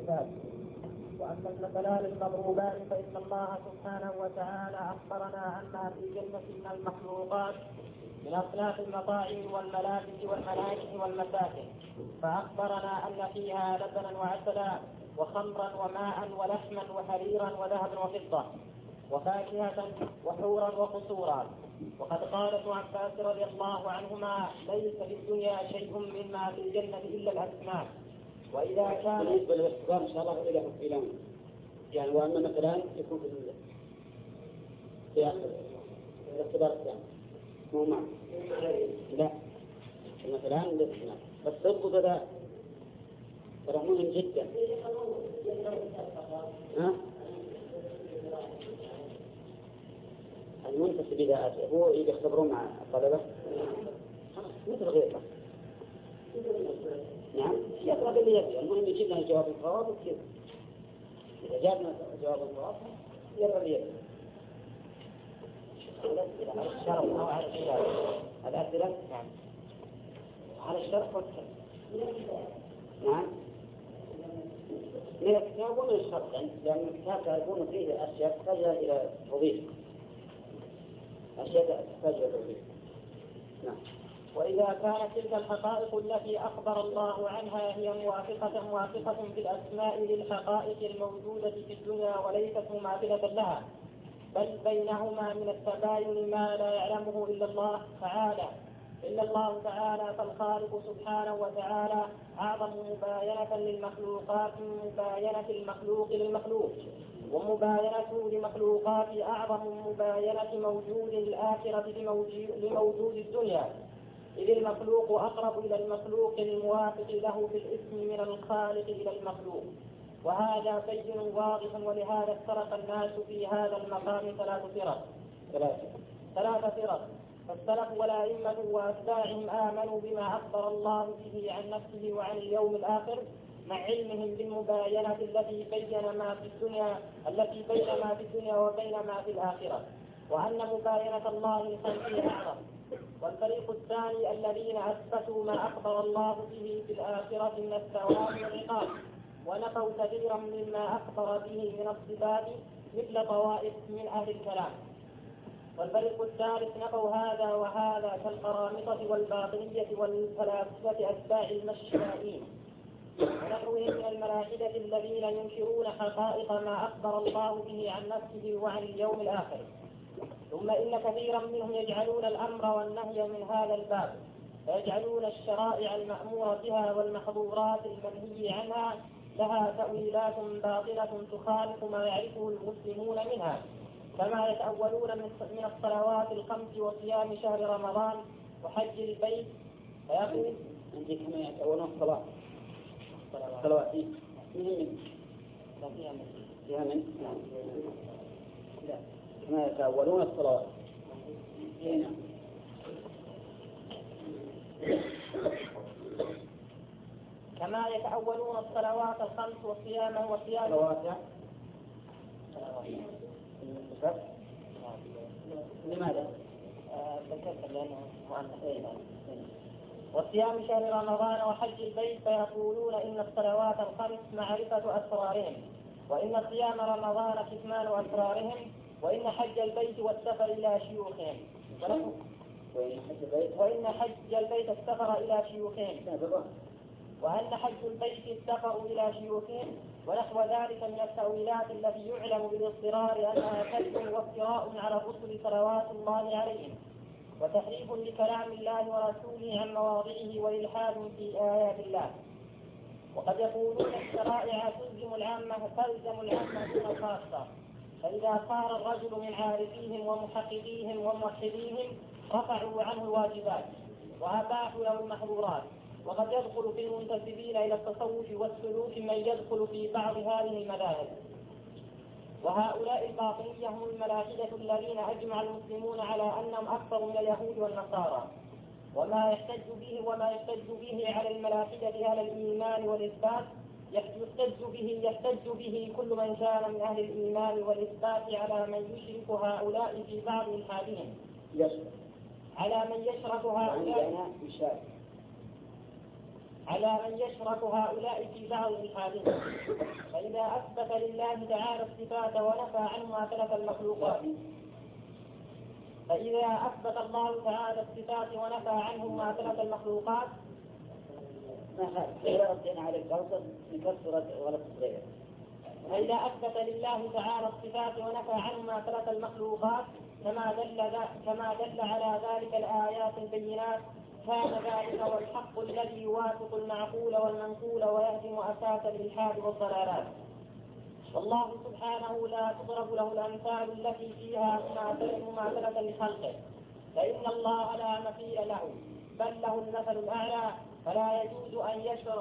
والصفات. وأما المثلان المضروبان فإن الله سبحانه وتعالى أخبرنا أن ما في الجنة من المخلوقات من أصناف المطاعم والملابس والمناكح والمساكن، فأخبرنا أن فيها لبنا وعسلا وخمرا وماء ولحما وحريرا وذهبا وفضة وفاكهة وحورا وقصورا. وقد قال ابن عباس رضي الله عنهما: ليس في الدنيا شيء مما في الجنة إلا الأسماء. وإذا كان بالنسبة للاختبار إن شاء الله إلى يعني وأما مثلا يكون في الاختبار الثاني مو معه لا مثلا الاختبار بس ضبط هذا ترى مهم جدا. المنتسب إذا هو يختبرون مع الطلبة مثل غيره. نعم يقرأ اللي يبي، المهم يجيبنا الجواب الصواب وكذا. إذا جابنا الجواب الصواب يقرأ اللي يبي. على الشرح أو على الكتاب الأسئلة نعم على الشرح والكتاب نعم من الكتاب ومن الشرح، لأن الكتاب يكون فيه أشياء تحتاج إلى توضيح، أشياء تحتاج إلى توضيح. نعم. وإذا كانت تلك الحقائق التي أخبر الله عنها هي موافقة في الأسماء للحقائق الموجودة في الدنيا وليست مماثلة لها، بل بينهما من التباين ما لا يعلمه إلا الله تعالى، إلا الله تعالى، فالخالق سبحانه وتعالى أعظم مباينة للمخلوقات من مباينة المخلوق للمخلوق، ومباينته لمخلوقات أعظم مباينة موجود الآخرة لموجود الدنيا، إذ المخلوق أقرب إلى المخلوق الموافق له في الاسم من الخالق إلى المخلوق. وهذا بين واضح، ولهذا افترق الناس في هذا المقام ثلاث فرق. فالسلف والأئمة وأتباعهم آمنوا بما أخبر الله به عن نفسه وعن اليوم الآخر مع علمهم بالمباينة التي بين ما في الدنيا وبين ما في الآخرة، وأن مباينة الله لخلقه أعظم. والفريق الثاني الذين أثبتوا ما أخبر الله به في الآخرة من الثواب والعقاب، ونفوا كثيرا مما أخبر به من الصفات مثل طوائف من أهل الكلام. والفريق الثالث نفوا هذا وهذا كالقرامطة والباطنية والفلاسفة أتباع المشائين ونحوهم من الملاحدة الذين ينكرون حقائق ما أخبر الله به عن نفسه وعن اليوم الآخر. ثم إن كثيرا منهم يجعلون الأمر والنهي من هذا الباب، فيجعلون الشرائع المأمور بها والمحظورات المنهي عنها لها تأويلات باطلة تخالف ما يعرفه المسلمون منها، كما يتأولون من الصلوات الخمس وصيام شهر رمضان وحج البيت. فيقول عندي كما يتأولون الصلاة فيها من لا كما يتأولون الصلاة هنا كما يتأولون الصلوات الخمس وصيام لماذا؟ وصيام شهر رمضان وحج البيت، فيقولون إن الصلوات الخمس معرفة أسرارهم، وإن صيام رمضان كتمان أسرارهم، وإن حج البيت والسفر إلى شيوخهم، وإن حج البيت السفر إلى شيوخهم، وأن حج البيت السفر إلى شيوخهم، ونحو ذلك من التأويلات التي يعلم بالاضطرار أنها كذب وافتراء على الرسل صلوات الله عليهم، وتحريف لكلام الله ورسوله عن مواضعه وإلحاد في آيات الله. وقد يقولون الشرائع تلزم العامة دون الخاصة، فإذا صار الرجل من عارفيهم ومحققيهم وموحديهم رفعوا عنه الواجبات وأباحوا له المحظورات. وقد يدخل في المنتسبين إلى التصوف والسلوك من يدخل في بعض هذه المذاهب. وهؤلاء الباطنية هم الملاحدة الذين أجمع المسلمون على أنهم أكثر من اليهود والنصارى، وما يحتج به على الملاحدة على الإيمان والإثبات يحتج به كل من كان من أهل الإيمان والإثبات على من يشرك هؤلاء في بعض على من يشرك هؤلاء في بعض الحادثة. فإذا أثبت لله تعالى الصفات ونفى عنه ما تلف المخلوقات فإذا أثبت الله تعالى الصفات ونفى عنه ما تلف المخلوقات فإذا أثبت لله تعالى الصفات ونفى عنه ما تلف المخلوقات كما دل على ذلك الآيات البينات كان ذلك هو الحق الذي يوافق المعقول والمنقول ويهدم أساس الإلحاد والضلالات. والله سبحانه لا تضرب له الأمثال التي فيها مماثلة لخلقه، فإن الله لا مثيل له بل له المثل الأعلى، فلا يجوز أن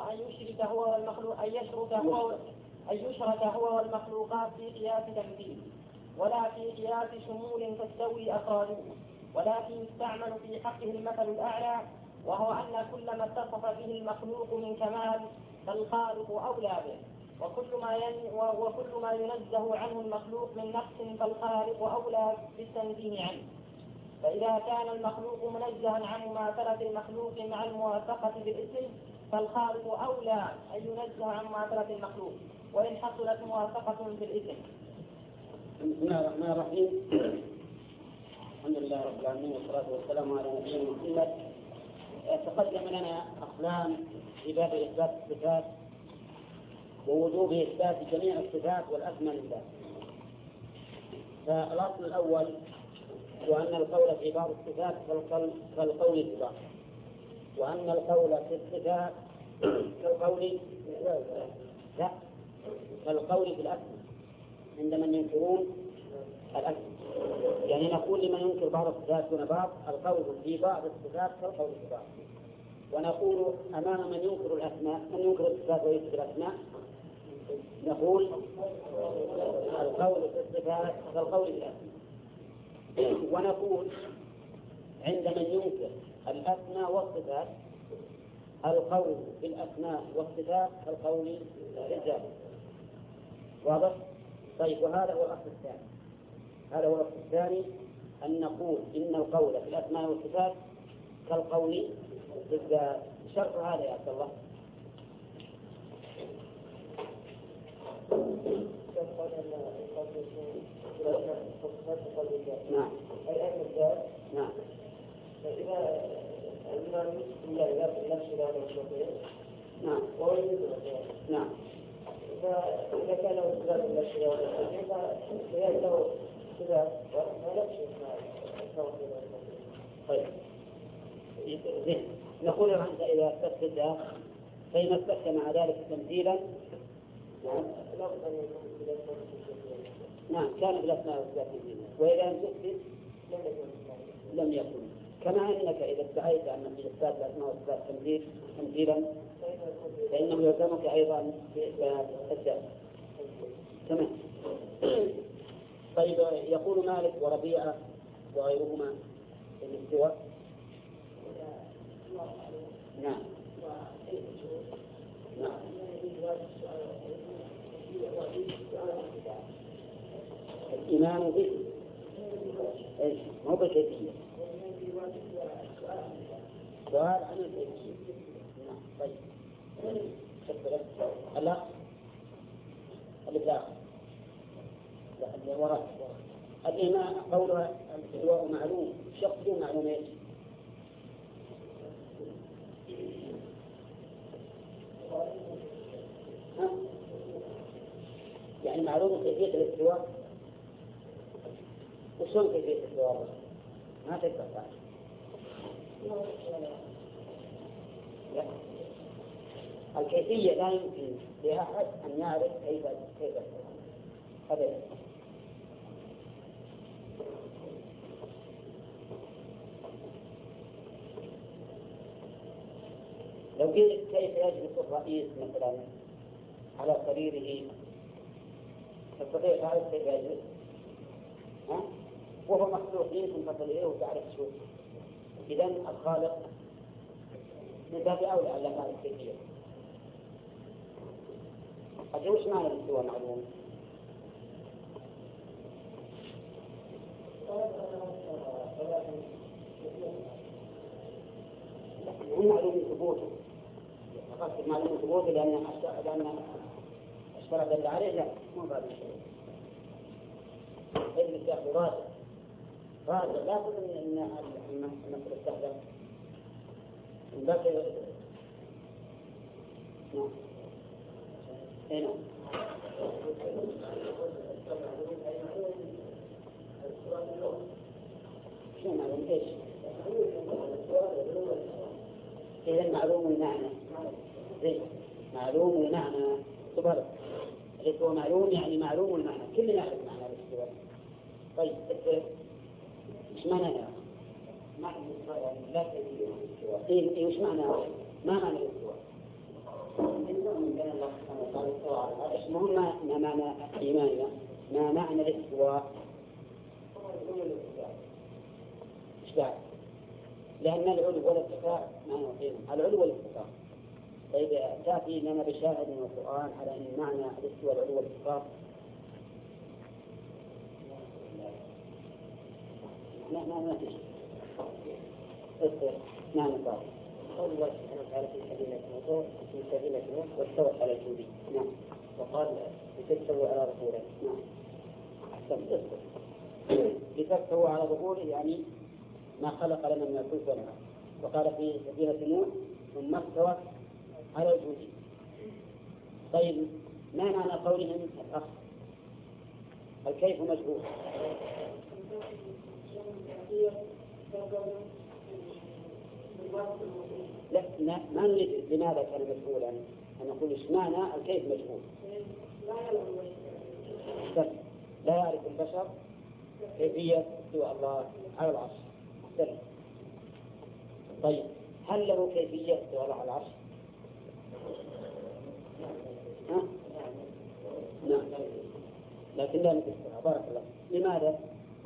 يشرك هو والمخلوقات في قياس تمثيل ولا في قياس شمول تستوي أفراده، ولكن يستعمل في حقه المثل الأعلى، وهو أن كل ما اتصف به المخلوق من كمال فالخالق أولى به، وكل ما ينزه عنه المخلوق من نقص فالخالق أولى بالتنزيه عنه. فإذا كان المخلوق منزها عن مماثلة المخلوق مع الموافقة بالاسم فالخالق أولى أن ينزه عن مماثلة المخلوق وإن حصلت موافقة في الاسم. بسم الله الرحمن الرحيم. الحمد لله رب العالمين والصلاة والسلام على نبينا محمد. تقدم لنا أقسام في باب إثبات الصفات ووجوب إثبات جميع الصفات والأسماء لله. فالأصل الأول هو أن القول في بعض الصفات كالقول في بعض، وأن القول في الصفات كالقول في الأسماء عند من ينكرون الأسماء. يعني نقول لمن ينكر بعض الصفات دون بعض القول في بعض الصفات كالقول في بعض، ونقول أمام من ينكر الأسماء من ينكر الصفات ويثبت الأسماء نقول القول في الصفات كالقول في الأسماء. ونقول عند من ينكر الأسماء والصفات القول في الأسماء والصفات كالقول في الذات. واضح؟ طيب، وهذا هو الأصل الثاني. هذا هو الأصل الثاني، أن نقول إن القول في الأسماء والصفات كالقول في الذات. شرط هذا يا عبد الله. نعم. نعم. فإذا الإمام يسلم الله نفسه لا يشركه. نعم. نعم. فإذا كان له صفات الأشياء والأشياء فهي له صفات ونفسه طيب، نقول أنت إذا أثبت فإن أثبت مع ذلك تمثيلا نعم كان بالأسماء والصفات تمثيلا، وإذا لم تثبت لم يكن. كما أنك إذا ادعيت أن في إثبات الأسماء والصفات تمثيلا فإنه يلزمك أيضا بإثبات الذات. تمام. طيب، يقول مالك وربيعة وغيرهما في الاستواء. نعم. نعم. الإيمان به إيش؟ مو بالكيفية. سؤال عن الكيفية. نعم. طيب. لا الإطلاق. لا وراء. الإيمان قولها الاستواء معلوم، شخص معلوم إيش؟ يعني معلوم كيفية الاستواء. وشلون كيفية الاستواء؟ ما تقدر تعرف. الكيفية لا يمكن لأحد أن يعرف كيف أبدا. لو قلت كيف يجلس الرئيس مثلا على سريره تستطيع تعرف كيف يجلس؟ وهو مخلوق يمكن تصل إليه وتعرف شو. إذن الخالق من باب أولى أن لا تعرف كيفية. أجل وش معنى الاستواء معلوم؟ هم معلوم ثبوته قصد معلومة ثبوت لأن اشترط اللي عليه، لا مو بعد الشيء. إذن يأخذ راجع لا بد أن المسألة تستخدم من بقي. نعم. هنا شو معلوم إيش؟ إذا معلوم المعنى. زين معلوم المعنى تبارك. اللي هو معلوم يعني معلوم المعنى، كلنا نعرف معنى الاستواء. طيب إيش معنى يا معنى الاستواء؟ يعني لا تدري الاستواء. إيه وش معنى؟ ما معنى الاستواء؟ إيش ما معنى إيماننا؟ ما معنى الاستواء؟ إيش بعد؟ لأن العلو والارتفاع معنى قيمة. العلو والارتفاع. طيب تأتي لنا بشاهد من القرآن على أن معنى الاستواء العلو والارتفاع؟ ما فيش. نعم صار. قول الله سبحانه وتعالى في سبيل نوح واستوت على الجودي. نعم. وقال لتستووا على ظهوره. نعم. أحسن. لتستووا على ظهوره يعني ما خلق لنا من الفلك والأنعام. وقال في سفينة نوح ثم استوى على الجودي. طيب ما معنى قولهم الأخ؟ الكيف مجهول. لا ما نريد لماذا كان مجهولا، أن نقول إيش معنى الكيف مجهول. لا يعرف البشر كيفية استواء الله على العرش. طيب هل له كيفية استواء الله على العرش؟ نعم لكن لا نكسرها. بارك الله. لماذا؟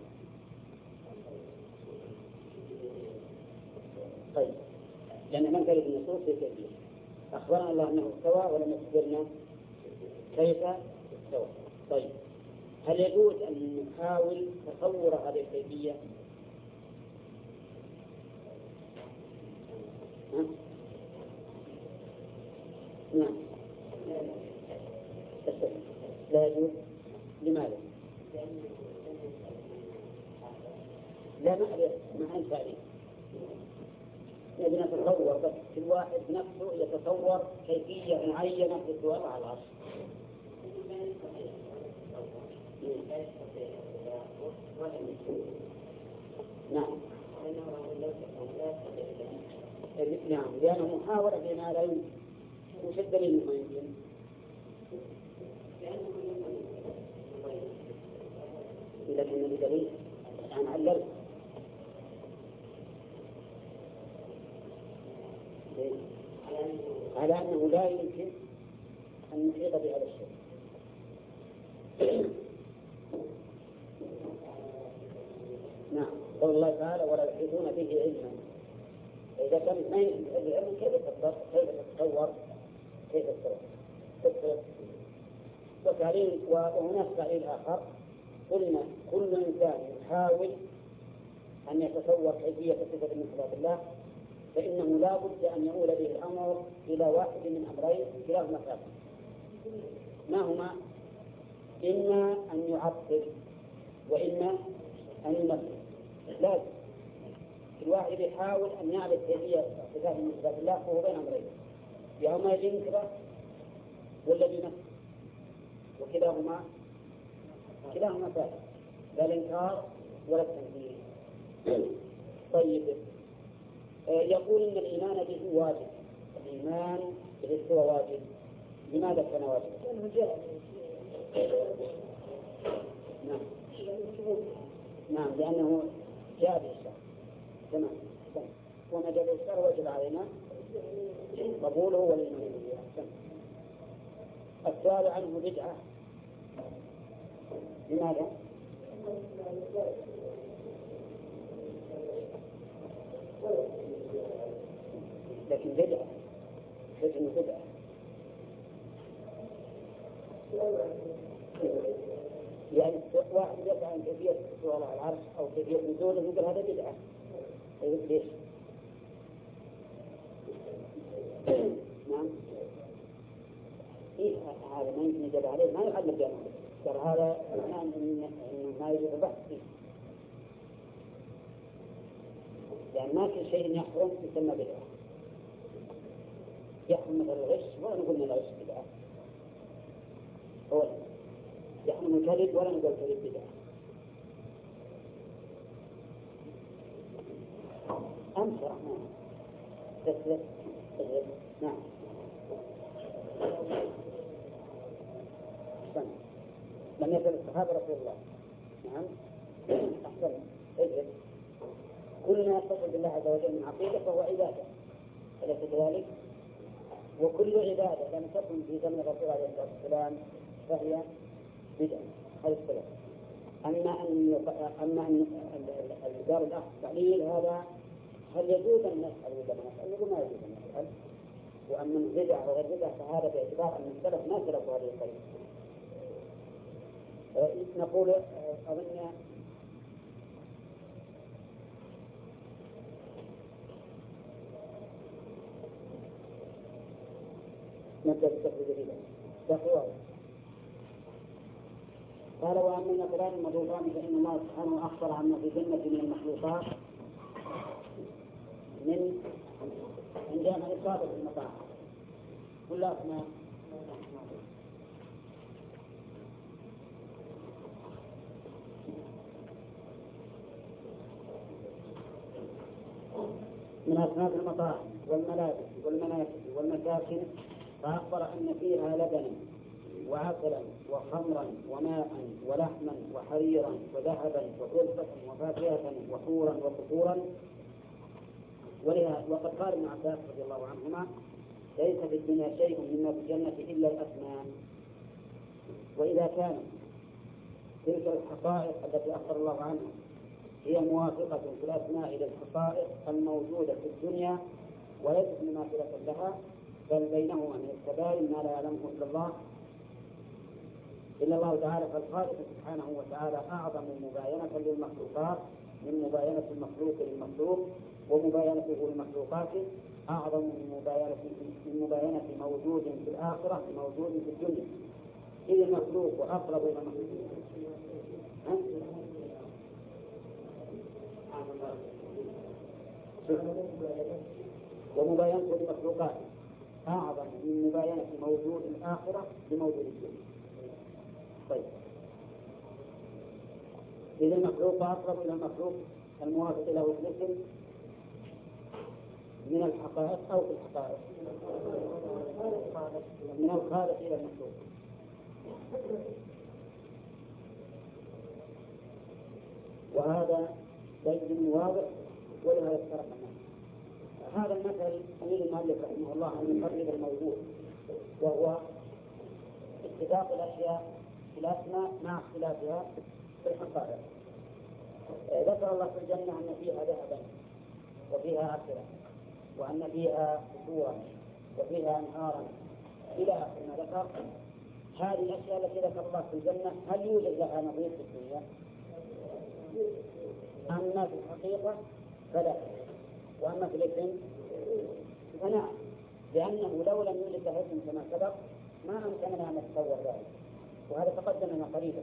طيب لأن من قال النصوص في كيفية أخبرنا الله أنه استوى ولم يخبرنا كيف استوى. طيب هل يجوز أن نحاول تصور هذه الكيفية؟ نعم لا يجوز. لماذا؟ لا ما عن تعريف. نبي نتصور بس كل واحد نفسه يتصور كيفية معينة للسؤال على العرش. نعم نعم لأنه محاولة بما لا يمكن. وش الدليل ما يمكن؟ لكن الدليل عن علل على أنه لا يمكن أن نحيط بهذا الشيء. نعم قول الله تعالى ولا يحيطون به علما. إذا كان ما يمكن العلم كيف تتصور كيف تتصور وتعليل. وهناك تعليل آخر قلنا كل إنسان يحاول أن يتصور كيفية صفة من صفات الله فإنه لا بد أن يؤول به الأمر إلى واحد من أمرين كلاهما ثابت. ما هما؟ إما أن يعطل وإما أن يمثل. لازم الواحد يحاول أن يعرف كيفية صفات من صفات الله وهو بين أمرين، يا إما ينكره ولا يمثل، وكلاهما ثابت، لا الإنكار ولا التنكير. طيب يقول إن الإيمان به واجب. الإيمان به هو واجب. لماذا كان واجب؟ لأنه جاء. نعم لأنه جاء بالشرع. تمام. وما جاء بالشرع وجب علينا قبوله والإيمان به. السؤال عنه بدعة. لماذا؟ لكن بدعة لكن بدعة يعني واحد يسأل عن كيفية السؤال على العرش أو كيفية نزوله يقول هذا بدعة. ليش؟ نعم هذا ما يمكن يجب عليه ما يعلم بأنه ترى هذا معناه إنه ما يجب البحث فيه، لأن ما في شيء يحرم يسمى بدعة. يحرم مثل الغش ولا نقول من الغش بدعة، هو يحرم الكذب ولا نقول الكذب بدعة. أمسى تسلت نعم. لم يكن الصحابة رسول الله. نعم أحسن. اجلس. كل ما يتصل بالله عز وجل من عقيدة فهو عبادة، أليس كذلك؟ وكل عبادة لم تكن في زمن الرسول عليه الصلاة والسلام فهي بدعة. هذا السبب. أما أن الدار الأخ تعليل هذا هل يجوز أن نسأل ولا ما نسأل؟ يقول ما يجوز أن نسأل. وأما البدع وغير البدع فهذا باعتبار أن السلف ما سلكوا هذه الطريقة. نقول أظن نبدأ بالتفريق الجديد. قال وأما النقلان المضروبان فإن الله سبحانه أخبر عما في الجنة من المخلوقات من عندما إصابة المطاعم كل أسماء من أصناف المطاعم والملابس والمناكب والمساكن، فأخبر أن فيها لبنا وعسلا وخمرا وماء ولحما وحريرا وذهبا وكلفة وفاكهة وحورا وقصورا. وقد قال ابن عباس رضي الله عنهما ليس في الدنيا شيء مما في الجنة إلا الأسماء. وإذا كان تلك الحقائق التي أخبر الله عنها هي موافقة في الأسماء للحقائق الموجودة في الدنيا وليست مماثلة لها، بل بينهما من الكبائر ما لا يعلمه إلا الله تعالى، فالخالق سبحانه وتعالى أعظم مباينة للمخلوقات من مباينة المخلوق للمخلوق، ومباينته للمخلوقات أعظم من مباينة موجود في الآخرة موجود في الدنيا، إذ المخلوق أقرب إلى المخلوق. ومباينته للمخلوقات أعظم من مباينة موجود الآخرة لموجود الدنيا. طيب، إذا المخلوق أقرب إلى المخلوق الموافق له في الاسم من الحقائق أو في الحقائق من الخالق إلى المخلوق. وهذا بين واضح ولهذا افترق الناس. هذا المثل أمير المؤلف رحمه الله أن يقرب الموضوع، وهو اتفاق الأشياء في الأسماء مع اختلافها في الحقائق. ذكر الله في الجنة أن فيها ذهبا وفيها عسلا وأن فيها قصورا وفيها أنهارا إلى آخر ما ذكر. هذه الأشياء التي ذكر الله في الجنة هل يوجد لها نظير في الدنيا؟ أما في الحقيقة فلا، وأما في الاسم فنعم، لأنه لو لم يوجد له اسم كما سبق ما أمكننا أن نتصور ذلك، وهذا تقدم لنا قريبا.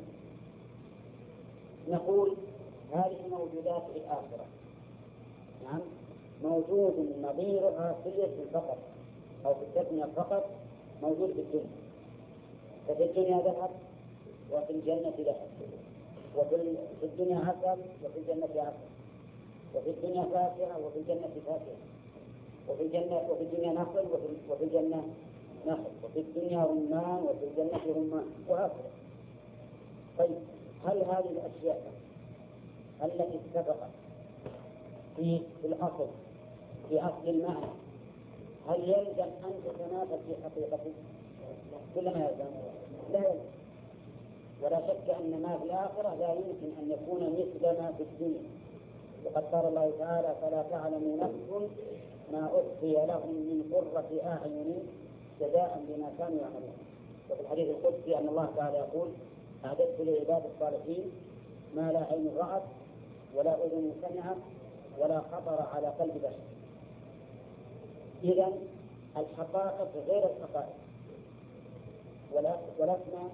نقول هذه موجودات في الآخرة، نعم، موجود نظيرها في الاسم فقط أو في التسمية فقط موجود في الدنيا. ففي الدنيا ذهب وفي الجنة ذهب، وفي الدنيا عسل وفي الجنة عسل، وفي الدنيا فاكهة وفي الجنة فاكهة، وفي الدنيا نخل وفي الجنة نخل، وفي الدنيا رمان وفي الجنة رمان، وهكذا. طيب، هل هذه الأشياء التي اتفقت في الأصل في أصل المعنى هل يلزم أن تتنافس في حقيقته؟ كل ما يلزم لا يلزم، ولا شك أن ما في الآخرة لا يمكن أن يكون مثل ما في الدنيا. وقد قال الله تعالى فلا تعلم نفس ما أخفي لهم من قرة أعين جزاء بما كانوا يعملون. وفي الحديث القدسي أن الله تعالى يقول أعددت لعباد الصالحين ما لا عين رأت ولا أذن سمعت ولا خطر على قلب بشر. إذن الحقائق غير الحقائق، والأسماء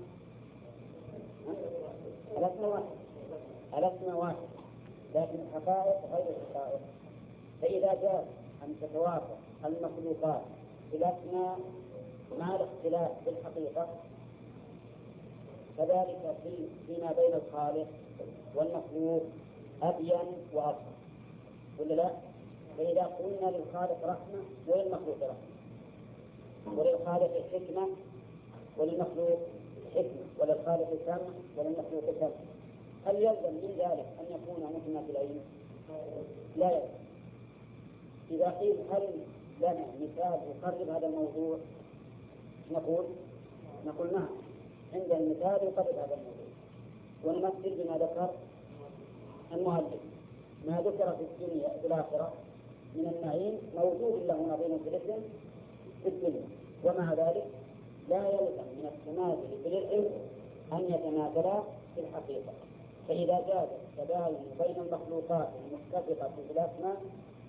الأسماء واحد، لكن الحقائق غير الحقائق. فإذا جاء أن تتوافق المخلوقات في الأسماء مع الاختلاف في الحقيقة، كذلك فيما بين الخالق والمخلوق أبين وأبصر، ولا لا؟ فإذا قلنا للخالق رحمة وللمخلوق رحمة، وللخالق حكمة وللمخلوق حكمة، وللخالق سمع وللمخلوق سمع، هل يلزم من ذلك أن يكون متماثلين؟ لا يلزم. إذا قيل هل لنا مثال يقرب هذا الموضوع، نقول نعم، عند المثال يقرب هذا الموضوع، ونمثل بما ذكر المؤلف. ما ذكر في الدنيا في الآخرة من النعيم موجود له نظير في الاسم في الدنيا، ومع ذلك لا يلزم من التماثل في الاسم أن يتماثلا في الحقيقة. فإذا جاز التباين بين المخلوقات المتفقة في الأسماء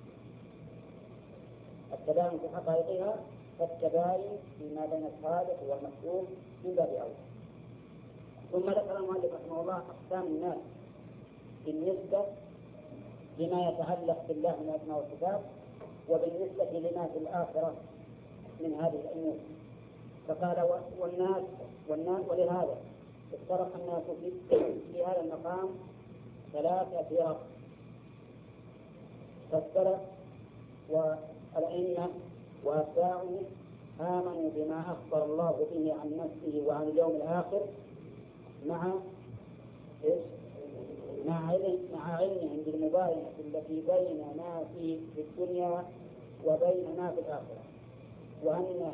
التباين في حقائقها، فالتباين فيما بين الخالق والمخلوق من باب أولى. ثم ذكر المؤلف رحمه الله أقسام الناس بالنسبة لما يتعلق بالله من الأسماء والصفات، وبالنسبة لما في الآخرة من هذه الأمور. فقال والناس ولهذا افترق الناس في هذا المقام ثلاثة فرق. فالسلف والأئمة وأتباعه آمنوا بما أخبر الله به عن نفسه وعن اليوم الآخر مع علمهم بالمباينة التي بين ما في الدنيا وبين ما في الآخرة، وأن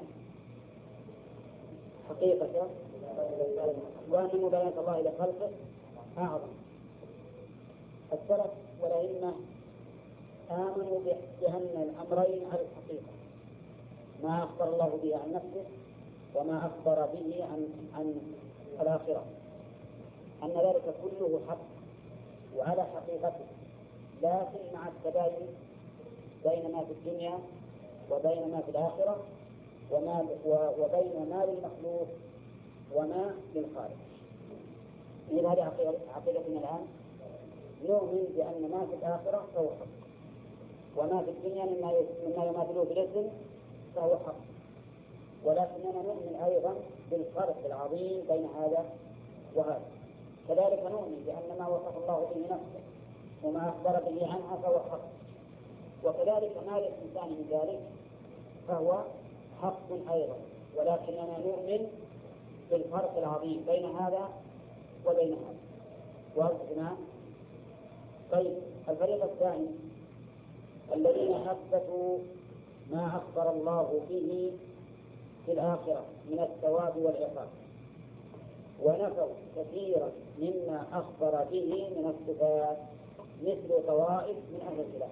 حقيقة وأن مباينة الله إلى خلقه أعظم. السلف والأئمة آمنوا بأن الأمرين على الحقيقة، ما أخبر الله به عن نفسه وما أخبر به عن الآخرة، أن ذلك كله حق وعلى حقيقته، لكن مع التباين بين ما في الدنيا وبين ما في الآخرة وبين ما للمخلوق وما للخالق. إذا هذه عقيدتنا الآن، نؤمن بأن ما في الآخرة فهو حق، وما في الدنيا مما يماثله في الاسم فهو حق، ولكننا نؤمن أيضا بالفرق العظيم بين هذا وهذا. كذلك نؤمن بأن ما وصف الله به نفسه وما أخبر به عنها فهو حق، وكذلك ما للإنسان من ذلك فهو حق أيضا، ولكننا نؤمن بالفرق العظيم بين هذا وبين هذا. وأرجعنا طيب الفريق الثاني الذين أثبتوا ما أخبر الله به في الآخرة من الثواب والعقاب، ونفوا كثيرا مما أخبر به من الصفات، مثل طوائف من أهل الخلاف.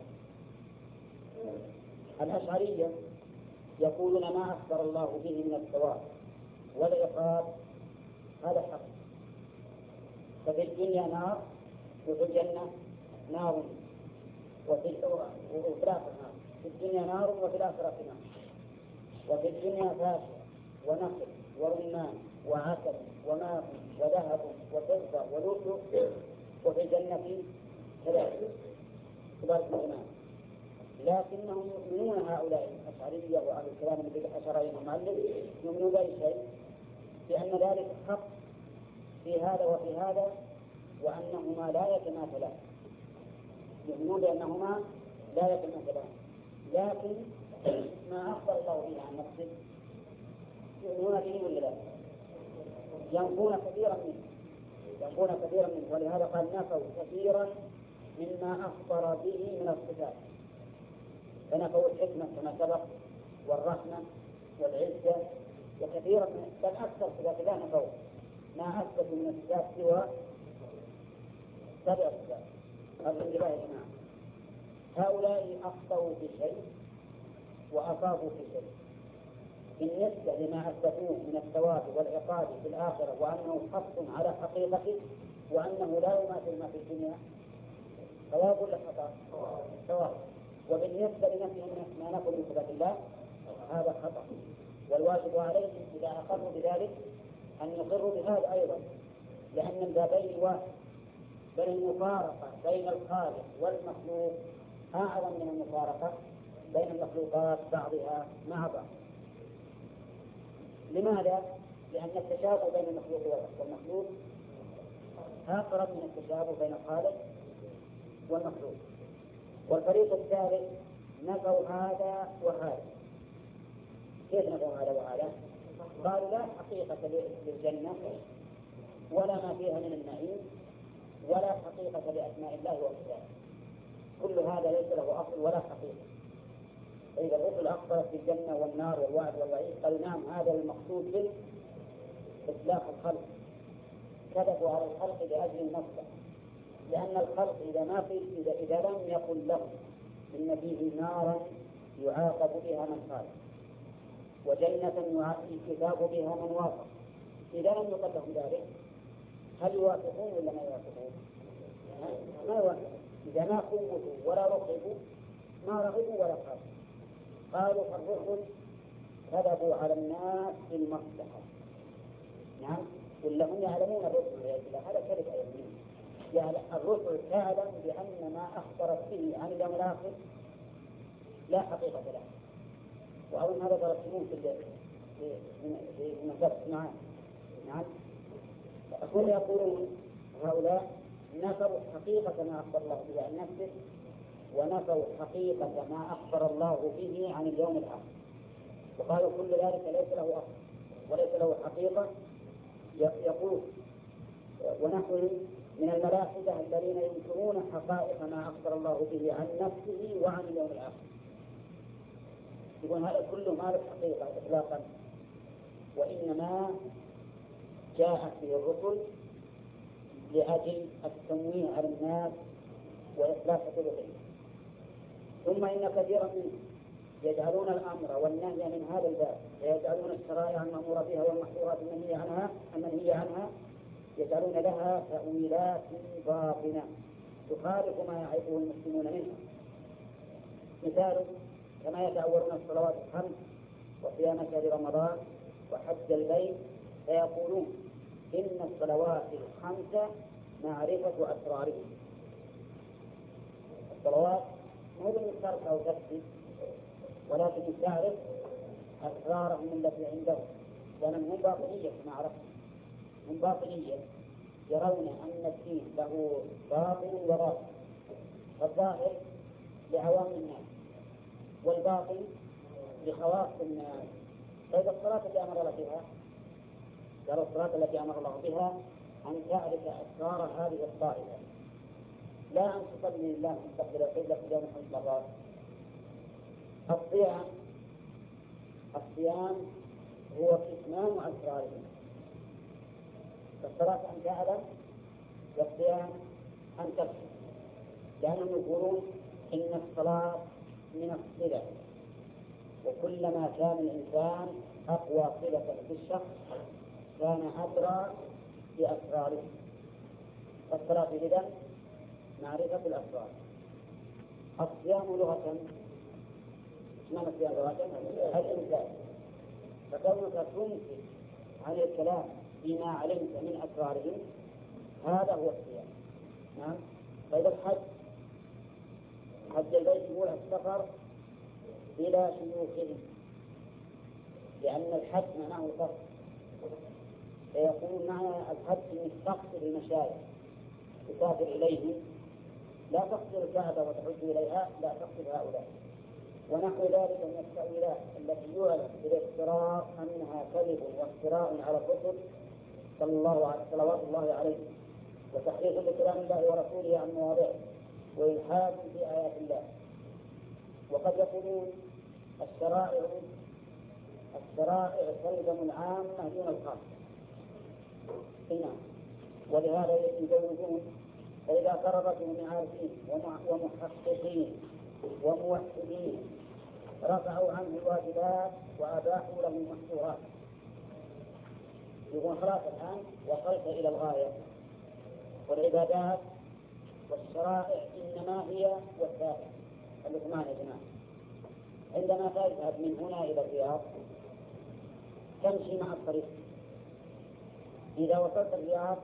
الأشعرية يقولون ما أخبر الله به من الثواب والعقاب هذا حق، ففي الدنيا نار وفي الجنة نار وفي الآخرة نار، في الدنيا نار وفي الآخرة نار، وفي الدنيا فاكهة ونخل ورمان وعسل وماء وذهب وفضة ولؤلؤ، وفي الجنة كذلك كبار الإيمان. لكنهم يؤمنون هؤلاء الأشعرية وأهل الكلام الذي أشار إليه المؤلف يؤمنون بأي شيء، بأن ذلك حق في هذا وفي هذا، وأنهما لا يتماثلان، يؤمنون بأنهما لا يتماثلان، لكن ما أخبر الله به عن نفسه يؤمنون به ولا لا؟ ينفون كثيرا منه، ولهذا قال نفوا كثيرا مما أخبر به من الصفات، فنفوا الحكمة كما سبق والرحمة والعزة وكثيرا بل أكثر صفات لا نفوا، ما أثبت من الصفات سوى 7 صفات. الانتباه يا جماعة، هؤلاء أخطأوا في شيء وأصابوا في شيء بالنسبة لما أثبتوه من الثواب والعقاب في الآخرة، وأنه حق على حقيقته، وأنه لا يماثل ما في الدنيا. ثواب ولا خطأ؟ ثواب. وبالنسبة لنفسهم ما نقول من صفات الله هذا خطأ، والواجب عليهم إذا أقروا بذلك يشعروا بهذا أيضا، لأن البابين واحد، بل المفارقة بين الخالق والمخلوق أعظم من المفارقة بين المخلوقات بعضها مع بعض. لماذا؟ لأن التشابه بين المخلوق والمخلوق أقرب من التشابه بين الخالق والمخلوق. والفريق الثالث نفوا هذا وهذا. كيف نفوا هذا وهذا؟ قالوا لا حقيقة للجنة ولا ما فيها من النعيم ولا حقيقة لأسماء الله وصفاته، كل هذا ليس له أصل ولا حقيقة. إذا الرسل أخبرت بالجنة والنار والوعد والوعيد قالوا نعم هذا المقصود به إصلاح الخلق، كذبوا على الخلق لأجل المصلحة، لأن الخلق إذا لم يقل له إن فيه نارا يعاقب بها من خالف وجنة يثاب بها من وافق، إذا لم يقل لهم ذلك هل يوافقون ولا ما يوافقون؟ ما يوافقون. إذا ما قوتوا ولا رغبوا ما رغبوا ولا خافوا. قالوا فالرسل كذبوا على الناس بالمصلحة. نعم ولا هم يعلمون الرسل هذا كذب أيضا. يعني الرسل تعلم بأن ما أخبرت به عن اليوم الآخر لا حقيقة له، وأظن هذا درستموه في مسألة معاه. نعم أقول يقولون هؤلاء نفوا حقيقة ما أخبر الله به عن نفسه ونفوا حقيقة ما أخبر الله به عن اليوم الآخر، وقالوا كل ذلك ليس له أصل وليس له حقيقة. يقول ونحن من الملاحدة الذين ينكرون حقائق ما أخبر الله به عن نفسه وعن اليوم الآخر، يقول هذا كله ما له حقيقة إطلاقا، وإنما جاءت به الرسل لأجل التنويه على الناس وإصلاح قلوبهم. ثم إن كثيرا منهم يجعلون الأمر والنهي من هذا الباب، ويجعلون الشرائع المأمور بها والمحظورات المنهي عنها يجعلون لها تأويلات باطنة تخالف ما يعرفه المسلمون منها. مثال كما يتأولون الصلوات الخمس وصيام شهر رمضان وحج البيت فيقولون إن الصلوات الخمس معرفة أسرارهم. الصلوات مو بالمشترك أو تكفي، ولكن تعرف أسرارهم التي عندهم، لأنهم باطنية كما عرفت، هم باطنية يرون أن الدين له باطن وظاهر، الظاهر لعوام الناس والباطن لخواص الناس. طيب الصلاة التي أمر الله بها، قالوا الصلاة التي أمر الله بها أن تعرف أسرار هذه الطائفة، لا أن تصلي لله مستقبل القبلة في يوم 5 مرات. الصيام هو كتمان أسرارهم، فالصلاة أن تعلم والصيام أن تكفي، لأنهم يقولون إن الصلاة من الصلة، وكلما كان الإنسان أقوى صلة بالشخص كان أدرى بأسراره. الصلاة إذن معرفة الأسرار. الصيام لغة ما الصيام لغة؟ الإمساك، فكونك تمسك عن الكلام بما علمت من أسرارهم هذا هو الصيام. نعم. طيب الحج، حج البيت يقول السفر إلى شيوخهم، لأن الحج معناه القصد، فيقول معنى الحج أن تقصد المشايخ تسافر إليهم، لا تقصد الكعبة وتحج إليها، لا تقصد هؤلاء. ونحو ذلك من التأويلات التي يعلم بالافتراء أنها كذب وافتراء على الرسل صلوات الله عليه، وتحريف لكلام الله ورسوله عن مواضعه، وإلحاد في آيات الله. وقد يقولون الشرائع تلزم العامة دون الخاصة. نعم. ولهذا يزوجون، فإذا قربتهم من عارفين ومحققين وموحدين رفعوا عنه الواجبات وأباحوا له المحظورات. يقول خلاص الآن وصلت إلى الغاية، والعبادات والشرائع إنما هي وسائل. الإثمان يا جماعة، عندما تذهب من هنا إلى الرياض تمشي مع الطريق، إذا وصلت الرياض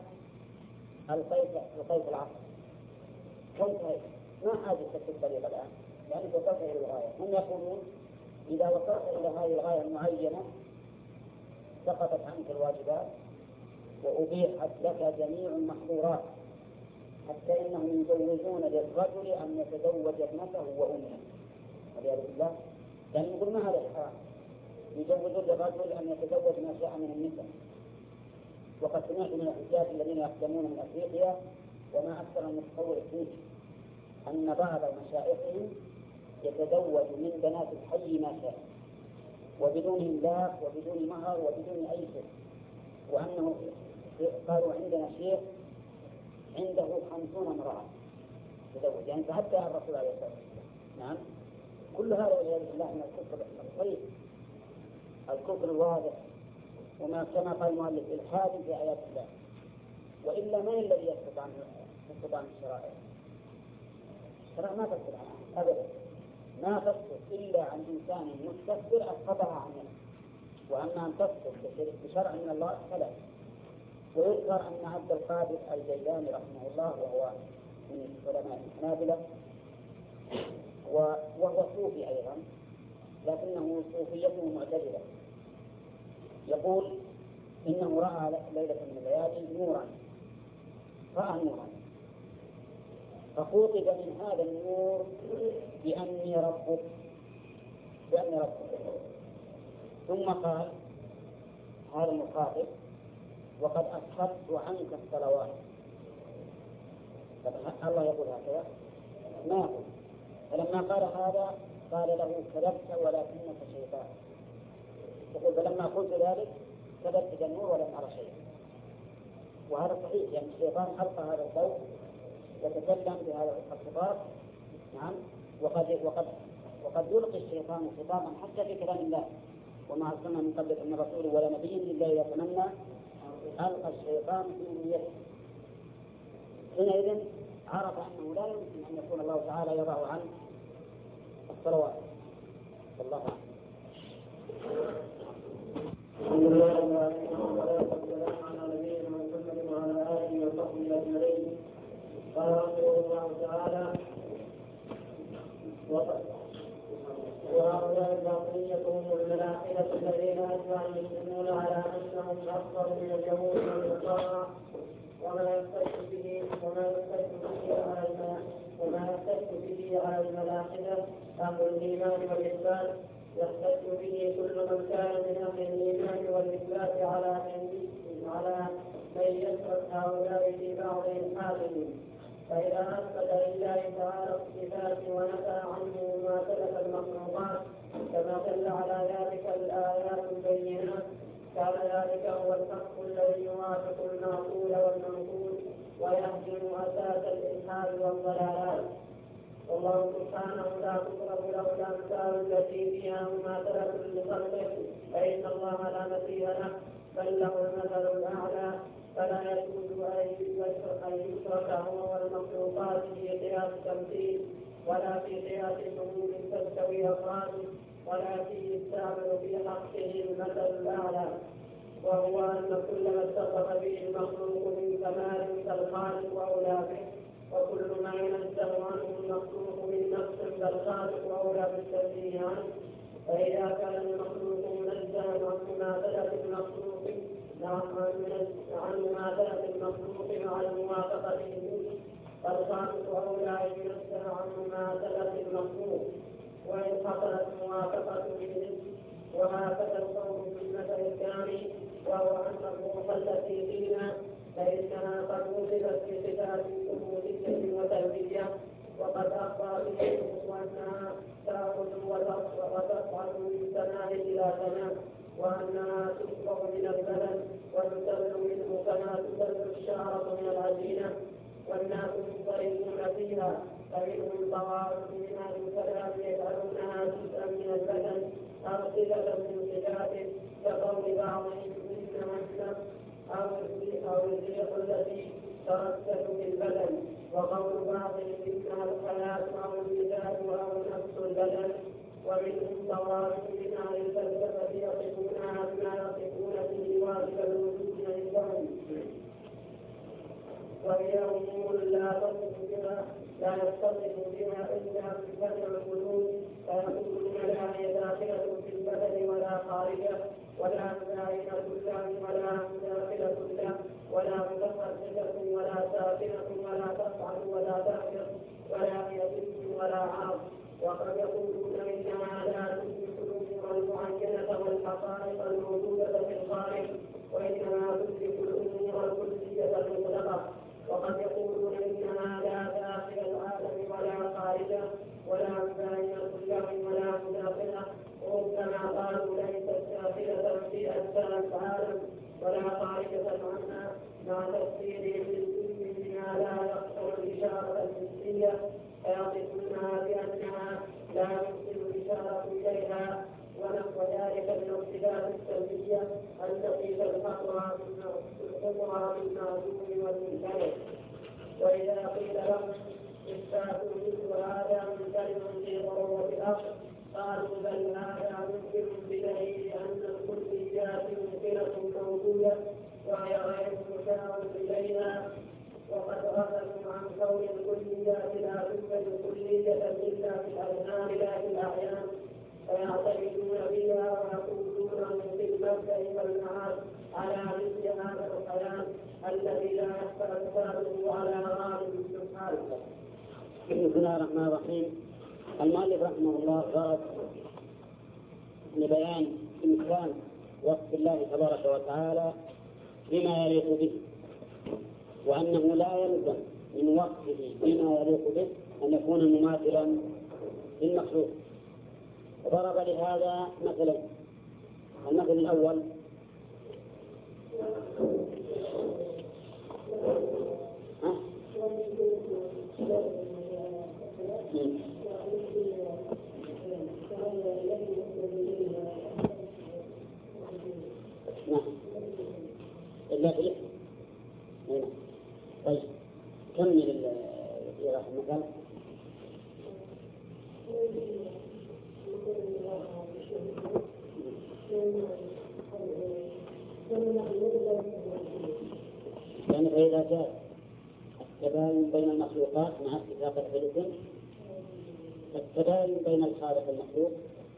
القيت العصر كنت هيك ما حاجة تكتب الطريق الآن لأنك وصلت إلى الغاية. هم يقولون إذا وصلت إلى هذه الغاية المعينة سقطت عنك الواجبات وأبيحت لك جميع المحظورات، حتى إنهم يجوزون للرجل أن يتزوج ابنته وأمه والعياذ بالله، يعني يقول ما هذا الحرام، يجوزون للرجل أن يتزوج ما شاء من النساء. وقد سمعت من الحجاج الذين يقدمون من أفريقيا وما أكثر المتصور فيه أن بعض مشايخهم يتزوج من بنات الحي ما شاء وبدون إملاك وبدون مهر وبدون أي شيء، وأنه قالوا عندنا شيخ عنده 50 امرأة تزوج، يعني حتى الرسول عليه الصلاة والسلام. نعم، كل هذا والعياذ بالله من الكفر الصريح، الكفر الواضح، وما كما قال المؤلف الحاد في آيات الله. وإلا من الذي يسقط عن الشرائع؟ الشرائع ما تسقط عنها أبدا، ما تسقط إلا عن إنسان مستكبر أسقطها عنه، وأما أن تسقط بشرع من الله فلا. ويذكر أن عبد القادر الجيلاني رحمه الله وهو من علماء الحنابلة وهو صوفي أيضا لكنه صوفيته معتدلة، يقول إنه رأى ليلة من الليالي نورا، رأى نورا فخوطب من هذا النور بأني ربك، بأني ربك. ثم قال هذا المخاطب وقد أسخطت عنك الصلوات. الله يقول هكذا؟ ما هو. فلما قال هذا قال له كذبت ولكنك شيطان. يقول فلما قلت ذلك كذبت إلى النور ولم أرى شيئا. وهذا صحيح، يعني الشيطان ألقى هذا الضوء وتكلم بهذا الخطاب. نعم، وقد يلقي الشيطان خطابا حتى في كلام الله، وما أرسلنا من قبل أن رسول ولا نبي إلا إذا تمنى ألقى الشيطان في أمنيته. حينئذ عرف أنه لا يمكن أن يكون الله تعالى يضع عنه الصلوات. والله أعلم. الحمد لله رب العالمين والصلاة والسلام على نبينا محمد وعلى آله وصحبه أجمعين. قال رحمه الله تعالى: وهؤلاء الباطنية هم الملاحدة الذين أجمع المسلمون على أنهم أكثر من اليهود والنصارى، وما يحتج به على الملاحدة أهل الإيمان والإثبات يحتج به كل من كان من أهل الإيمان والإثبات على من يسبق هؤلاء في بعض إلحادهم. فإذا أثبت لله تعالى الصفات ونفى عنه ما سلف المخلوقات كما دل على ذلك الآيات البينات كان ذلك هو الحق الذي يوافق المعقول والمنقول ويهدم أساس الإلحاد والضلالات. والله سبحانه لا تضرب له الأمثال التي فيها مماثلة لخلقه، فإن الله لا مثيل له بل له المثل الأعلى، فلا يجوز أن يشرك هو والمخلوقات في قياس التمثيل ولا في قياس حدود تستوي أفراده، ولكن يستعمل في حقه المثل الأعلى، وهو أن كل ما اتصف به المخلوق من كمال كالخالق وأولى به، وكل ما ينزه عنه المخلوق من نقص كالخالق وأولى بالتنزيه عنه. فإذا كان المخلوق منزها عن مماثلة المخلوق مع الموافقة به، فالخالق أولى أن ينزه عن مماثلة المخلوق وإن حصلت موافقة به. وهكذا القول في المثل الثاني، وهو أن الروح التي فينا فإنها قد وجدت في صفات ثبوتية وتربية، وقد أخبر به أنها تأخذ وتصعد من سماء إلى سماء، وأنها تشبع من البلد وتسل منه كما تسل الشعرة من العجينة، والناس مضطربون فيها، فمنهم طوائف من أهل الكلام يجعلونها جزءا من البدن أو صفة من صفاته، كقول بعضهم إنما النفس أو الريح التي ترتب في البدن، وقول بعضهم إنها الحياة أو المزاج أو نفس البدن. ومنهم طوائف من أهل الفلسفة يصفونها بما يصفون به واجب الوجود عندهم لا يتصرف بها إلا بفتح القلوب فيقولون لا هي داخلة في البدن ولا خارجة ولا مزاينة له ولا مداخلة له ولا متحركة ولا ساكنة ولا تصعد ولا تهبط ولا هي جسم ولا عرض. وقد يقولون إنها لا تدرك الأمور المعينة والحقائق الموجودة في الخارج وإنما تدرك الأمور الكلية المطلقة. وقد يقولون إنها لا داخل العالم ولا خارجه ولا مباينة له ولا مداخلة. وربما قالوا ليست داخلة في أجزاء العالم ولا خارجة عنها مع تفسيره بالجزء بما لا يقصر الإشارة الجنسية فيصفونها بأنها لا يمكن الإشارة إليها ونحو ذلك من الصفات السلبية التي تلحقها بالمعدوم والمنكر. وإذا قيل لهم إثبات مثل هذا ممتنع في ضرورة الأصل قالوا بل هذا ممكن بدليل أن الكليات ممكنة موجودة وهي غير مشار إليها. وقد غفلوا عن كون الكليات لا توجد كلية إلا في الأذهان لا في الأعيان فيعتقدون بها ويقولون في المبدأ والمعاد على مثل هذا الخيال الذي لا يخفى مثاله على غالب سبحانه. بسم الله الرحمن الرحيم. المؤلف رحمه الله ضرب لبيان إمكان وصف الله تبارك وتعالى بما يليق به وأنه لا يلزم من وصفه بما يليق به أن يكون مماثلا للمخلوق. وضرب لهذا مثلا. المثل الأول إلا في طيب كمل إيراح المثال. يعني فإذا جاء التباين بين المخلوقات مع اتفاق الحدث التباين بين الخالق والمخلوق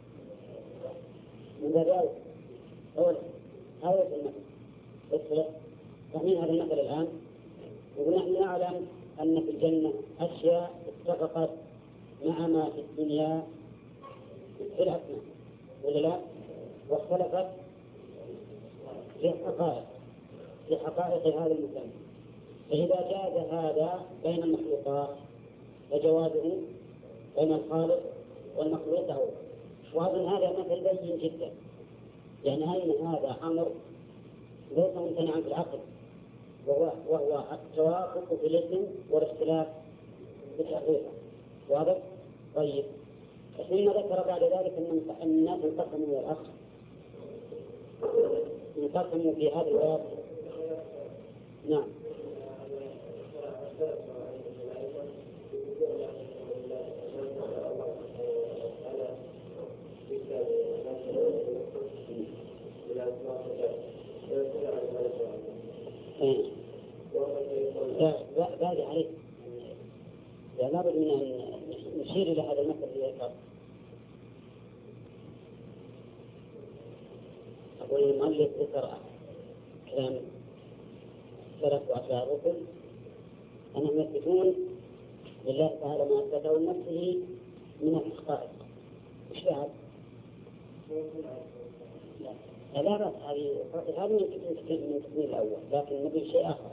من ذلك أولا هذا المثل فمن هذا المثل الآن ونحن نعلم أن في الجنة أشياء اتفقت مع ما في الدنيا في الأسماء ولا لا؟ واختلفت في حقائق هذا المثال. فإذا جاز هذا بين المخلوقات فجوازه بين الخالق والمخلوق أول. وأظن هذا مثل بين جدا. يعني أين هذا أمر ليس ممتنعا في العقل وهو التوافق في الاسم والاختلاف في الحقيقة. واضح؟ طيب ثم ذكر بعد ذلك أن الناس انقسموا إلى الأخر انقسموا في هذا الباب. نعم. باقي عليه لابد من أن نشير إلى هذا المثل الذي ذكر. أقول المؤلف ذكر كلام السلف وأتباع الرسل أنهم يثبتون لله تعالى ما أثبته لنفسه من الحقائق. إيش بعد؟ لا بأس هذه من التكميل الأول لكن نبي شيء آخر.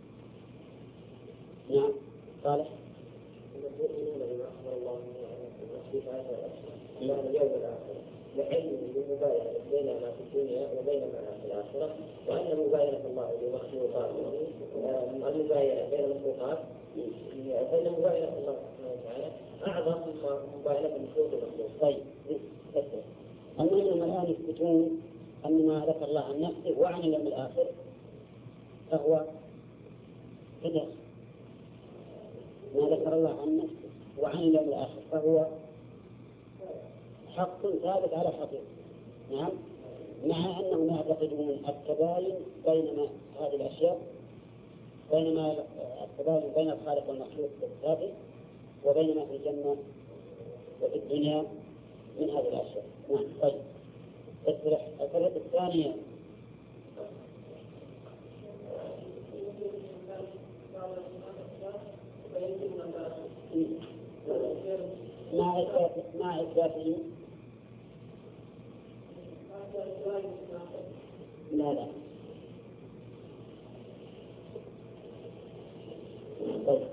نعم صالح. الله اليوم الآخر لعلم بالمباينة بين ما في الدنيا وبين ما في الآخرة وأن مباينة الله لمخلوقاته المباينة بين المخلوقات بين مباينة الله سبحانه وتعالى أعظم من مباينة المخلوق للمخلوق. طيب المهم الآن يثبتون أن ما ذكر الله عن نفسه وعن اليوم الآخر فهو كذا. ما ذكر الله عن نفسه وعن اليوم الآخر فهو حق ثابت على حقيقة. نعم. مع أنهم يعتقدون التباين بين هذه الأشياء بينما التباين بين الخالق والمخلوق ثابت وبين ما في الجنة وفي الدنيا من هذه الأشياء. نعم. طيب الفريق الثانية مع إثباته لا. طيب.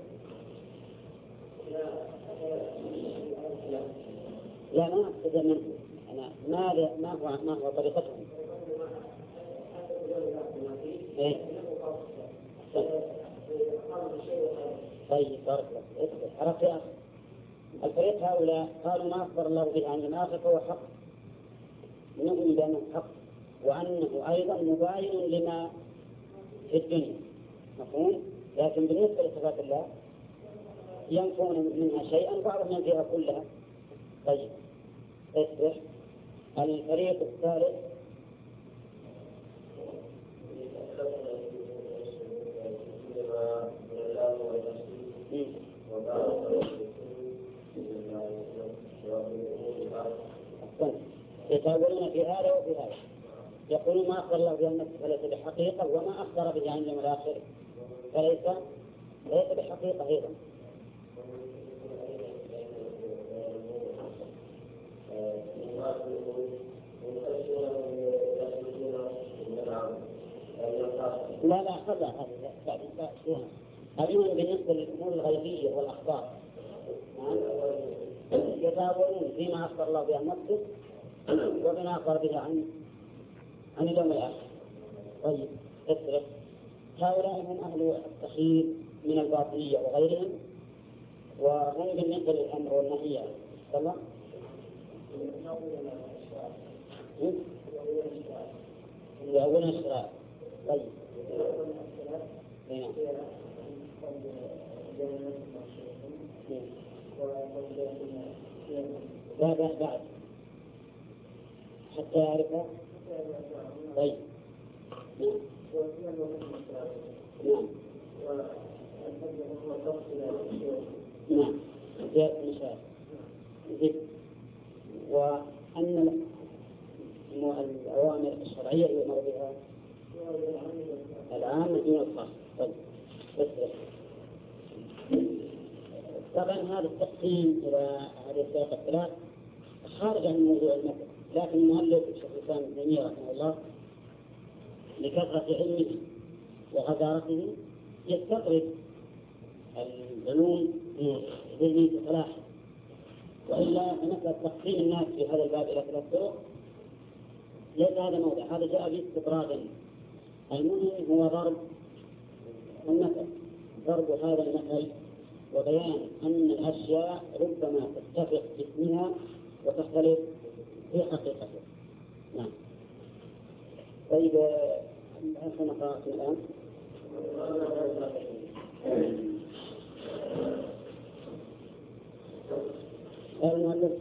لا ما أقصد منه أنا ما هو طريقتهم. إيه؟ طيب بارك الله. عرفت يا أخي الفريق هؤلاء قالوا ما أخبر الله به عن الآخر فهو حق، نؤمن بأنه حق وأنه أيضا مباين لما في الدنيا، مفهوم؟ لكن بالنسبة لصفات الله ينفون منها شيئا بعضهم ينفيها كلها. طيب اصبح الفريق الثالث يتابعون في هذا وفي هذا، يقولون ما أخبر الله بأن نفسه فليس بحقيقة، وما أخبر به عن اليوم الآخر فليس بحقيقة أيضا. لا خذها هذه بالنسبة للأمور الغيبية والأخبار يتابعون فيما أخبر الله بأن نفسه وبما أخبر به عن اليوم الآخر. طيب اصرف هؤلاء هم أهل التخيل من الباطنية وغيرهم، وهم بالنسبة للأمر والنهي تمام. يأولون الشراء. طيب لا بعد حتى يعرفه. طيب نعم نعم زيادة المشاعر. وأن الأوامر الشرعية يؤمر بها العام دون الخاص. طيب طبعا هذا التقسيم إلى هذه الفرق الثلاث خارج عن موضوع المثل، لكن المؤلف الشيخ الإسلام ابن تيمية رحمه الله لكثرة علمه وغزارته يستطرد العلوم في ذهنه بصلاح، وإلا فمثل تقسيم الناس في هذا الباب إلى ثلاث طرق ليس هذا موضع، هذا جاء باستطرادا. المهم هو ضرب المثل، ضرب هذا المثل وبيان أن الأشياء ربما تتفق في اسمها وتختلف في حقيقتها. نعم. طيب أنتم قرأتم الآن المؤلف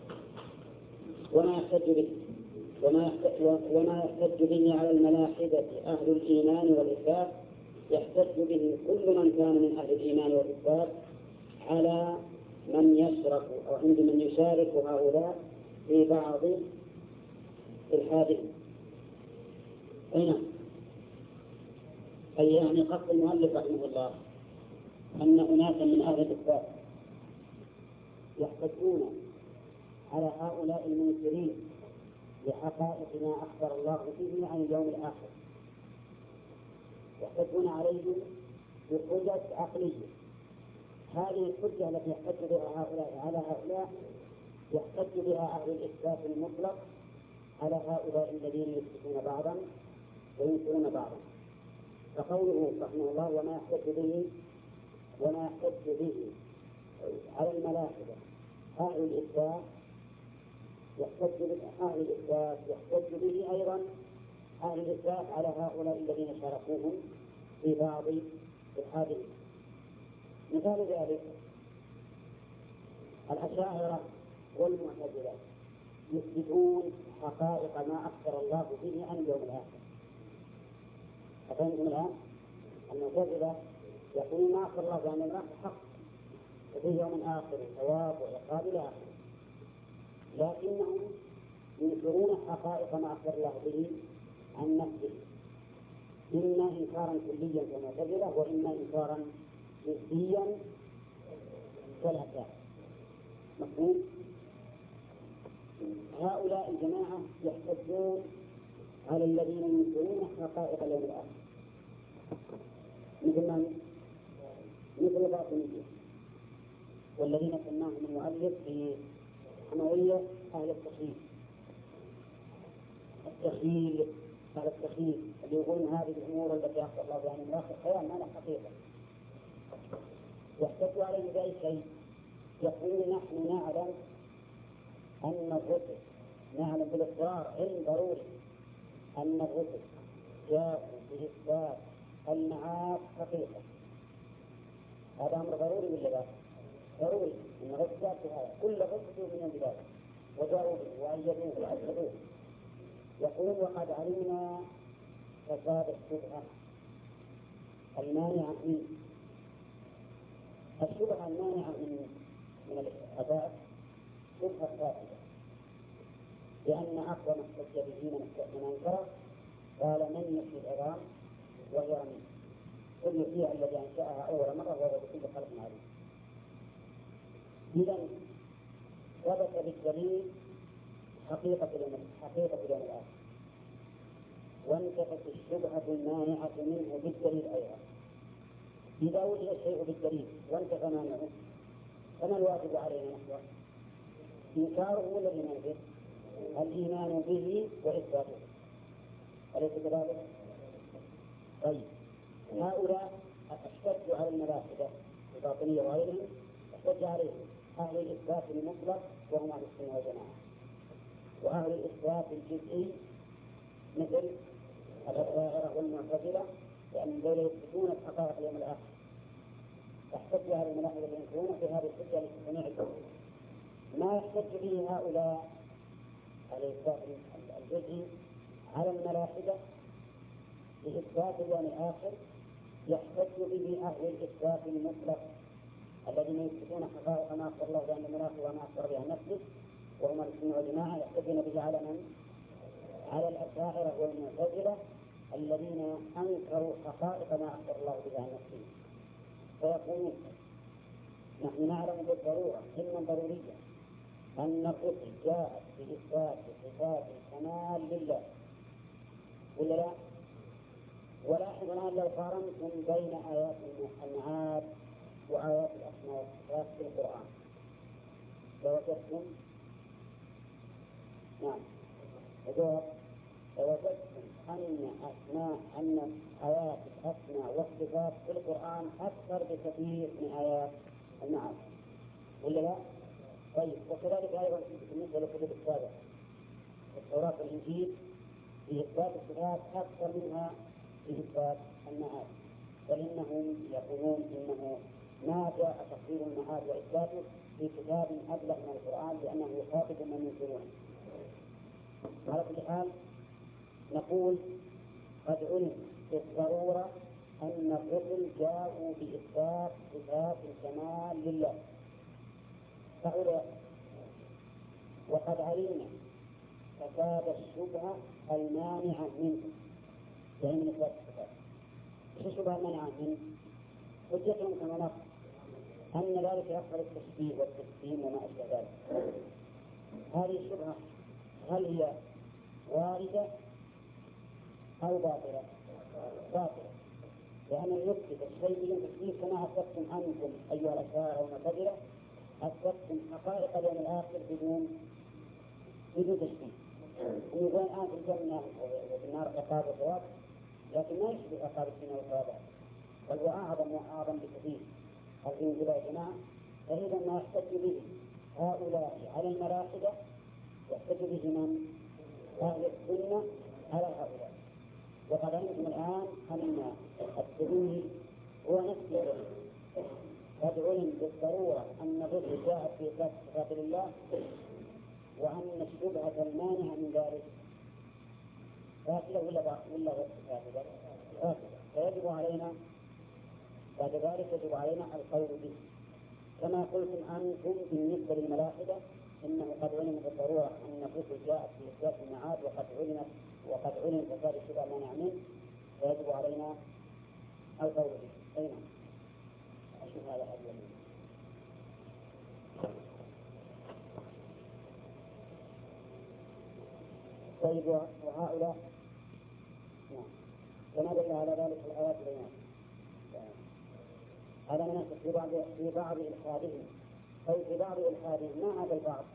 وما يحتج به على الملاحدة أهل الإيمان والإثبات يحتج به كل من كان من أهل الإيمان والإثبات على من يشرك أو عند من يشارك هؤلاء في بعض الحادث. أي يعني قصد المؤلف رحمه الله أن أناسا من أهل الإثبات يحتجون على هؤلاء المنكرين لحقائق ما أخبر الله به عن اليوم الآخر، يحتجون عليهم بحجج عقلية. هذه الحجة التي يحتج بها هؤلاء على هؤلاء يحتج بها أهل الإثبات المطلق على هؤلاء الذين يثبتون بعضا وينكرون بعضا. فقوله رحمه الله وما يحتج به على الملاحدة أهل الإثبات يحتج به أيضا أهل الإثبات على هؤلاء الذين شاركوهم في بعض الحادث. مثال ذلك الأشاعرة والمعتزلة يثبتون حقائق ما أخبر الله به عن اليوم الآخر. أفهمتم الآن؟ المعتزلة يقولون ما أخبر الله عن اليوم الآخر حق، وفي يوم آخر وثواب وعقاب إلى آخره، لكنهم ينكرون حقائق ما أخبر الله به عن نفسه، إما إنكارا كليا كالمعتزلة وإما إنكارا جزئيا كالأشاعرة. مفهوم؟ هؤلاء الجماعة يحتجون على الذين ينكرون حقائق اليوم الآخر، مثل الباطنية، والذين سماهم المؤلف في حموية أهل التخييل. أهل التخييل اللي يقولون هذه الأمور التي أخبر الله بها من الآخر خيال ما لها حقيقة. يحتج عليه بأي شيء؟ يقول نحن نعلم أن الرسل، نعلم بالاضطرار علم ضروري أن الرسل جاءوا بإثبات المعاد حقيقة. هذا أمر ضروري ولا لا؟ ضروري أن الرسل جاء بهذا، كل الرسل من البلاد وجاءوا به وأيدوه وأثبتوه. يقول وقد علمنا فساد الشبهة المانعة من الشبهة المانعة من الأداء شبهة فاسدة، لأن أقوى ما احتج به من أنكره قال من يحيي العظام وهي رميم، قل يحييها الذي أنشأها أول مرة وهو بكل خلق عليم. إذا ثبت بالدليل حقيقة اليوم الآخر، وانتفت الشبهة المانعة منه بالدليل أيضا. إذا وجد الشيء بالدليل وانتفى مانعه فما الواجب علينا نحن؟ إنكاره ولا الإيمان به؟ الإيمان به وإثباته، أليس كذلك؟ طيب، هؤلاء احتجوا على الملاحدة الباطنية وغيرهم، احتج عليهم أهل الإثبات المطلق وهم أهل السنة والجماعة، وأهل الإثبات الجزئي مثل الأشاعرة والمعتزلة، لأن دول يثبتون الحقائق اليوم الآخر. احتج على الملاحدة ينكرون في هذه الحجة لجميع ما يحتج به هؤلاء الإثبات الجزئي على الملاحدة لإثبات اليوم الآخر، يحتج به أهل الإثبات المطلق الذين يثبتون حقائق ما أخبر الله بأن الملاحدة وما أخبر بها نفسه وهم السنة والجماعة، يحتجون به على من؟ على الأشاعرة والمعتزلة الذين أنكروا حقائق ما أخبر الله بها عن نفسه. فيقولون نحن نعلم بالضرورة علما ضروريا أن الرسل جاءت بإثبات صفات الكمال لله ولا لا؟ ولاحظ الآن لو قارنتم بين آيات المعاد وآيات الأسماء والصفات في القرآن لوجدتم أن آيات الأسماء والصفات في القرآن أكثر بكثير من آيات المعاد ولا لا؟ طيب، وكذلك أيضا بالنسبة للكتب السابقة التوراة والإنجيل في إثبات الصفات أكثر منها في إثبات المعاد، بل إنهم يقولون إنه ما جاء تفسير المعاد وإثباته في كتاب أبلغ من القرآن لأنه يخاطب من ينكرونه. على كل حال نقول قد علم بالضرورة أن الرسل جاءوا بإثبات صفات الكمال لله هؤلاء، وقد علمنا فساد الشبهة المانعة منه، يعني من إثبات الصفات. إيش الشبهة المانعة منه؟ حجتهم كما نقول أن ذلك يقبل التشبيه والتجسيم وما أشبه ذلك. هذه الشبهة هل هي واردة أو باطلة؟ باطلة، لأن يثبت الشيء بدون تشبيه كما أثبتم أنتم أيها الأشاعرة والمعتزلة أثبتم حقائق اليوم الآخر بدون تشبيه. يقول الآن في الجنة وفي النار عقاب وثواب، لكن ما يشبه عقاب السنة والثواب، بل هو أعظم وأعظم بكثير. هذه يا جماعة، فإذا ما يحتج به هؤلاء على الملاحدة يحتج به من؟ أهل السنة على هؤلاء. وقد علمتم الآن أن الدليل هو نفس الدليل. قد علم بالضرورة أن الرسل جاءت في إثبات صفات لله، وأن الشبهة المانعة من ذلك فاسدة ولا غير فاسدة؟ فاسدة. فيجب علينا بعد ذلك يجب علينا القول به كما قلتم أنتم بالنسبة للملاحدة إنه قد علم بالضرورة أن الرسل جاءت في إثبات المعاد وقد علم فساد الشبه ما نعمل فيجب علينا القول به. أين أشوف هذا أجل. طيب وهؤلاء كما دل على ذلك الآيات البينات هذا من في بعض إلحادهم أي في بعض إلحادهم ما هذا البعض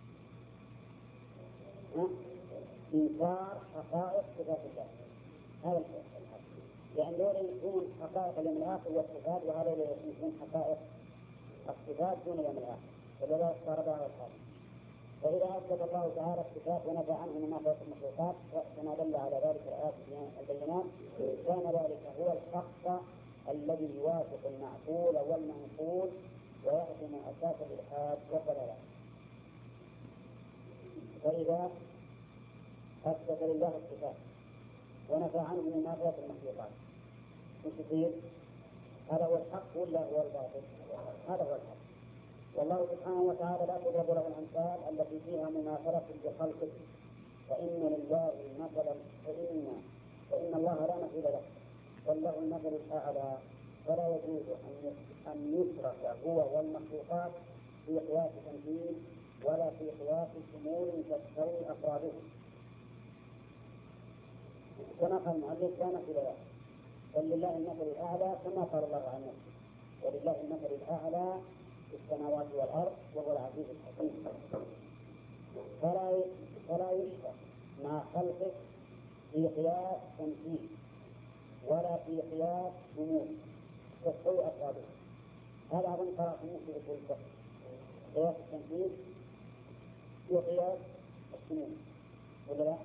إنكار حقائق صفات الله هذا الحق لأن دول يكون حقائق اليوم الآخر والصفات وهذا يكون حقائق الصفات دون اليوم الآخر ولذلك صار بعض الحال. فإذا أثبت الله تعالى الصفات ونفى عنه ما فوق المخلوقات كما دل على ذلك الآيات البينات كان ذلك هو الحق الذي يوافق المعقول والمنقول ويهدم أساس الإلحاد والضلالات. فإذا أثبت لله الصفات ونفى عنه ما فوق المخلوقات يصير هذا هو الحق ولا هو الباطل؟ هذا هو الحق. والله سبحانه وتعالى لا تضرب له الأمثال التي فيها مماثلة بخلقه فإن لله مثلا فإن الله لا مثيل له بل له المثل الأعلى فلا يجوز أن يترك هو والمخلوقات في قياس تنفيذ ولا في قياس شمول تستوي أفراده كما قال المؤلف لا مثيل له بل لله المثل الأعلى كما قال الله عن نفسه ولله المثل الأعلى في السماوات والأرض وهو العزيز الحكيم. فلا يشرك مع خلقه في قياس تنفيذ ولا في قياس شمول تستوي أفراده. هذا أظن قراءة في أصول الفقه قياس التنفيذ وقياس الشمول ولا لا؟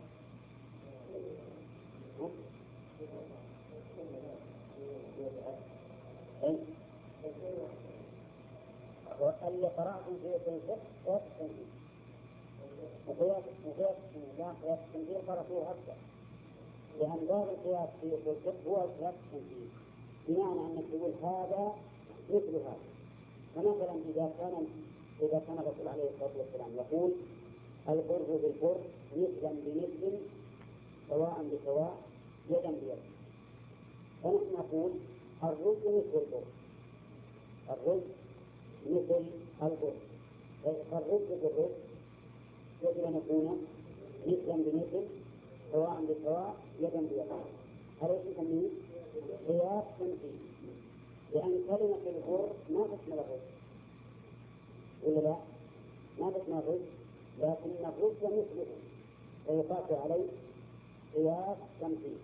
اللي قرأتم في أصول الفقه قياس التنفيذ وقياس التنفيذ قرأتوه أكثر لأن باب القياس في أصول الفقه هو قياس التنفيذ بمعنى أنك تقول هذا مثل هذا. فمثلا إذا كان الرسول عليه الصلاة والسلام يقول البر بالبر مثلا بمثل سواء بسواء يدا بيد فنحن نقول الرز مثل البر الرز مثل البر فالرز بالرز يجب أن يكون مثلا بمثل سواء بسواء يدا بيد. هذا يسمى قياس تنفيذ لأن كلمة البر ما تشمل الرز ولا لا؟ ما تشمل الرز لكن الرز مثله فيقاس عليه قياس تنفيذ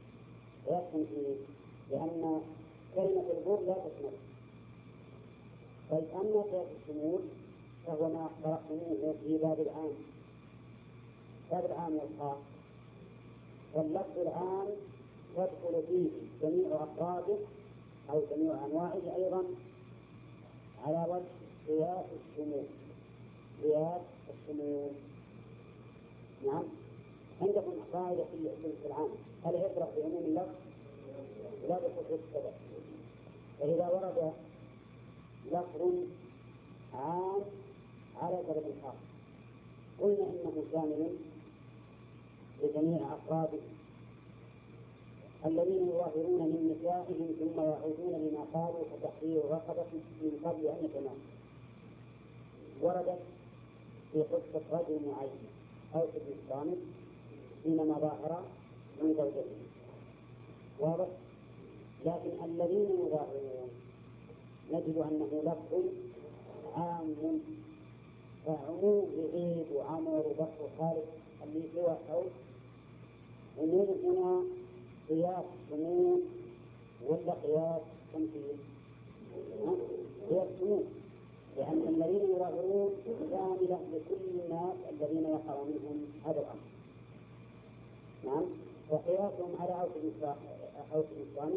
لأن كلمة البر لا تشمل. طيب أما قياس الشمول فهو ما قرأتموه في باب العام والخاص واللفظ العام تدخل فيه جميع أفراده أو جميع أنواعه أيضا على وجه قياس الشمول. نعم عندكم قاعدة في العام هل يفرق بعموم اللفظ لا بخصوص السبب. فإذا ورد لفظ عام على سبب خاص قلنا إنه شامل لجميع أفراده الذين يظاهرون من نسائهم ثم يعودون لما قالوا فتحرير رقبة من قبل أن يتماسوا. وردت في قصة رجل معين أو في الصامت حينما ظاهر من زوجته واضح. لكن الذين يظاهرون نجد أنه لفظ عام فعموم بعيد وعمر وبكر وخالد اللي سوى حول ومن هنا قياس شمول ولا قياس تنفيذ؟ قياس شمول لأن الذين يظاهرون شاملة لكل الناس الذين يقع منهم هذا الأمر. نعم وقياسهم على أوس الإسلام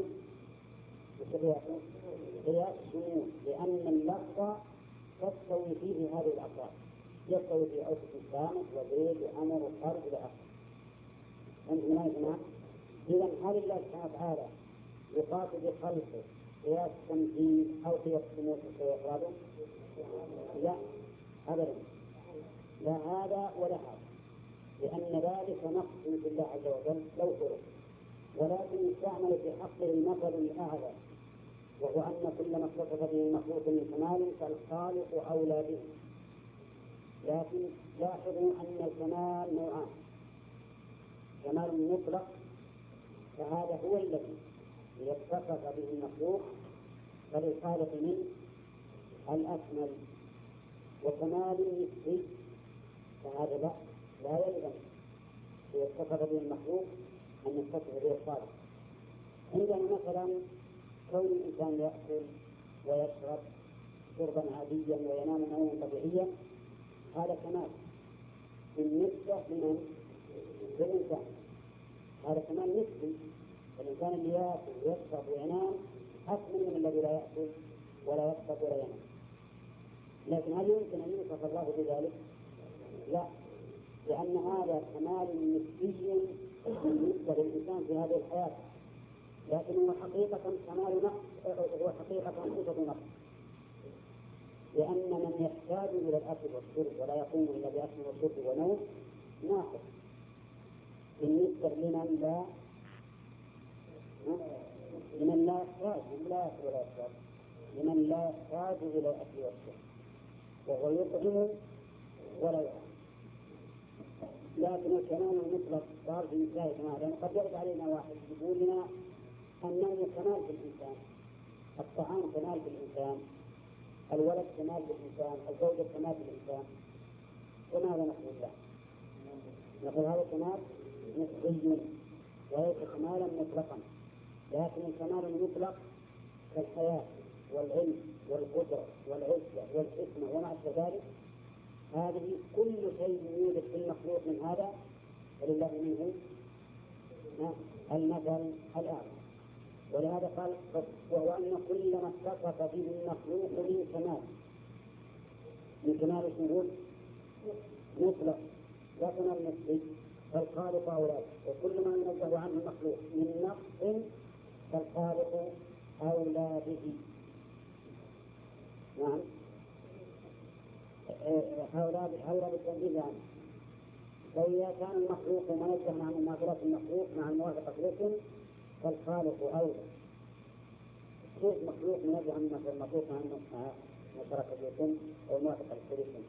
قياس شمول لأن اللفظ تستوي فيه هذه الأفراد يستوي في أوس الإسلام وزيد وأمر وخارج إلى آخره. أنتم ما يسمع؟ إذا هل الله سبحانه وتعالى يقاتل بخلقه قياس التمثيل أو قياس السموح وإفراده؟ لا أبدا، لا هذا ولا هذا، لأن ذلك نقص بالله عز وجل لو فرض، ولكن يستعمل في حقه المثل الأعلى، وهو أن كل ما اتصف به المخلوق من كمال فالخالق أولى به. لكن لاحظوا أن الكمال نوعان: كمال مطلق فهذا هو الذي يتصف به المخلوق فللخالق منه الأكمل، وكمال نسبي فهذا لا يلزم يتصف به المخلوق أن يتصف به الخالق. عندنا مثلا كون الإنسان يأكل ويشرب شربا عاديا وينام نوما طبيعيا، هذا كمال بالنسبة للإنسان، هذا كمال نسبي. الإنسان اللي يأكل ويشرب وينام أكمل من الذي لا يأكل ولا يشرب ولا ينام. لكن هل يمكن أن يوصف الله بذلك؟ لا، لأن هذا كمال نسبي بالنسبة للإنسان في هذه الحياة، لكن هو حقيقة كمال نقص، هو حقيقة صفة نقص، لأن من يحتاج إلى الأكل والشرب ولا يقوم إلا بأكل وشرب ونوم ناقص بالنسبة لمن لا يحتاج ولا يشرب، لمن لا يحتاج إلى الأكل والشرب وهو يطعم ولا يطعم. لكن الكمال المطلق صار في مثال كمال، لأنه قد يرد علينا واحد يقول لنا النوم كمال في الإنسان، الطعام كمال في الإنسان، الولد كمال في الإنسان، الزوجة كمال في الإنسان، وماذا نقول له؟ نقول هذا كمال نسبي وليس كمالا مطلقا. لكن الكمال المطلق كالحياة والعلم والقدرة والعزة والحكمة وما أشبه ذلك، هذه كل شيء يوجد في المخلوق من هذا ولله منه المثل الأعلى. ولهذا قال وهو أن كل ما اتصف به المخلوق من كمال الشهود مطلق لا كمال نسبي فالخالق أولى، وكل ما ينزه عنه المخلوق من نقص فالخالق أولى به. نعم، أولى بالتنزيه عنه. فإذا كان المخلوق منزه عن مماثلة المخلوق مع الموافقة لكم فالخالق أولى. كيف مخلوق منزه عن المخلوق مع مشاركة لكم أو موافقة لكم؟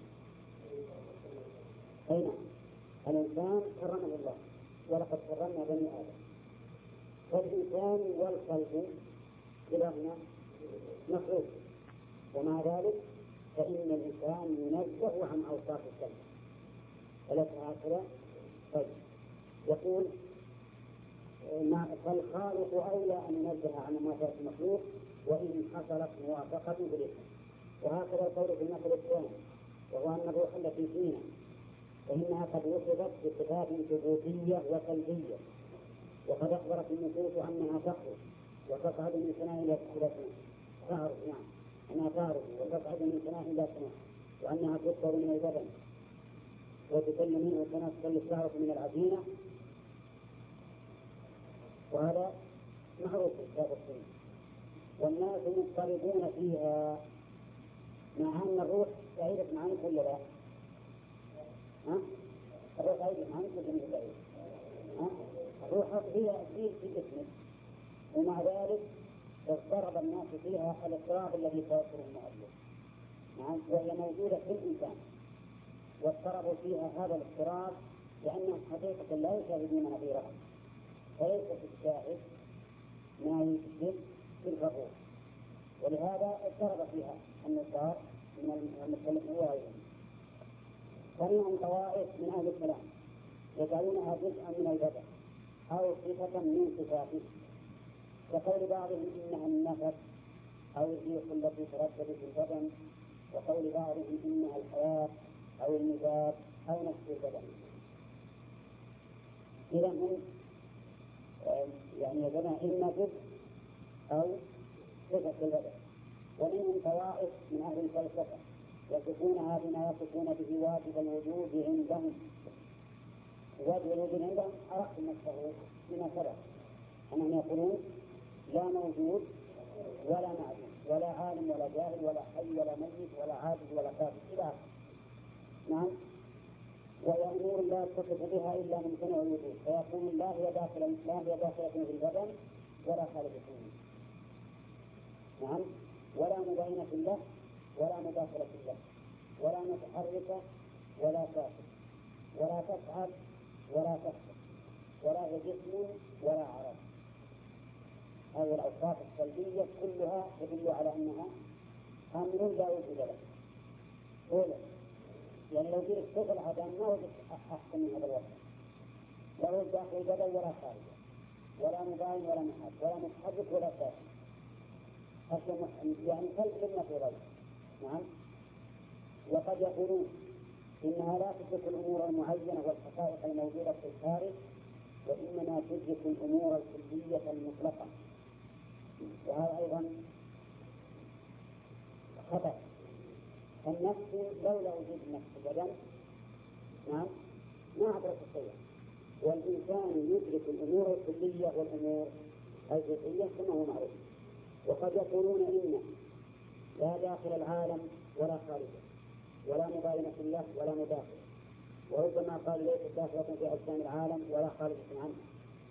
أين الإنسان كرمه الله ولقد كرمنا بني آدم، فالإنسان والخلق كلاهما مخلوق، ومع ذلك فإن الإنسان ينزه عن أوصاف الكلمة وليس هكذا. طيب يقول فالخالق أولى أن ينزه عن موافقة المخلوق وإن حصلت موافقة بالاسم. وهكذا القول في المثل الثاني، وهو أن الروح التي فينا فإنها قد وصفت بصفات ثبوتية وسلبية، وقد أخبرت النصوص أنها تخرج وتصعد من سنة إلى سنة، تعرف نعم أنها تعرف وتصعد من سنة إلى سنة، وأنها تكبر من البدن وتكل منه وتنسل الشعرة من العجينة، وهذا معروف في كتاب السنة. والناس مضطربون فيها، مع أن الروح سعيدة عنك ولا لا؟ الروح سعيدة عنك ولا سعيدة؟ الروح هي في جسمك، ومع ذلك اضطرب الناس فيها الاضطراب الذي سيذكره المؤلف، وهي موجودة في الإنسان، واضطربوا فيها هذا الاضطراب لأنهم حقيقة لا يشاهدون نظيرها، فليس في الشاهد ما يشبه في الغفور، ولهذا اضطرب فيها النصارى من المسلمين وغيرهم. ومنهم طوائف من أهل الكلام يجعلونها جزءا من البدن أو صفة من صفاته، كقول بعضهم إنها النفس أو الريح التي تردد في البدن، وقول بعضهم إنها الحياة أو المزاج أو نفس البدن. إذا هم يعني يجعلونها إما جزء أو صفة البدن. ومنهم طوائف من أهل الفلسفة يصفونها بما يصفون به واجب الوجود عندهم. واجب الوجود عندهم أرق نفسه بما سبق، أنهم يقولون لا موجود ولا ولا جاهل ولا حي ولا ميت ولا عاجز ولا كافر إلى آخره. نعم. وهي أمور لا يتصف بها إلا ممتنع الوجود، فيكون لا هي داخلة في البدن ولا خارجة منه. نعم. ولا مبينة له ولا مداخلة له ولا متحركة ولا ساكنة ولا تفعل ولا تخطئ ولا هي جسم ولا عرض. هذه الأوصاف السلبية كلها تدل على أنها أمر لا وجود له. أولا يعني لو جيت صفة العدم ما وجد أحسن من هذا الوصف، لا وجد داخل البدن ولا خارجه ولا مباين ولا محل ولا متحرك ولا ساكن، يعني خلق لما في غيره. نعم. وقد يقولون إنها لا تدرك الأمور المعينة والحقائق الموجودة في الخارج، وإنما تدرك الأمور الكلية المطلقة، وهذا أيضا خطأ. النفس لولا وجود النفس في البدن نعم ما أدرك الشيء، والإنسان يدرك الأمور الكلية والأمور الجزئية كما هو معروف. وقد يقولون إن لا داخل العالم ولا خارجه ولا مباينة له ولا مداخل، وربما قال ليس داخلة في أجسام العالم ولا خارجة عنه.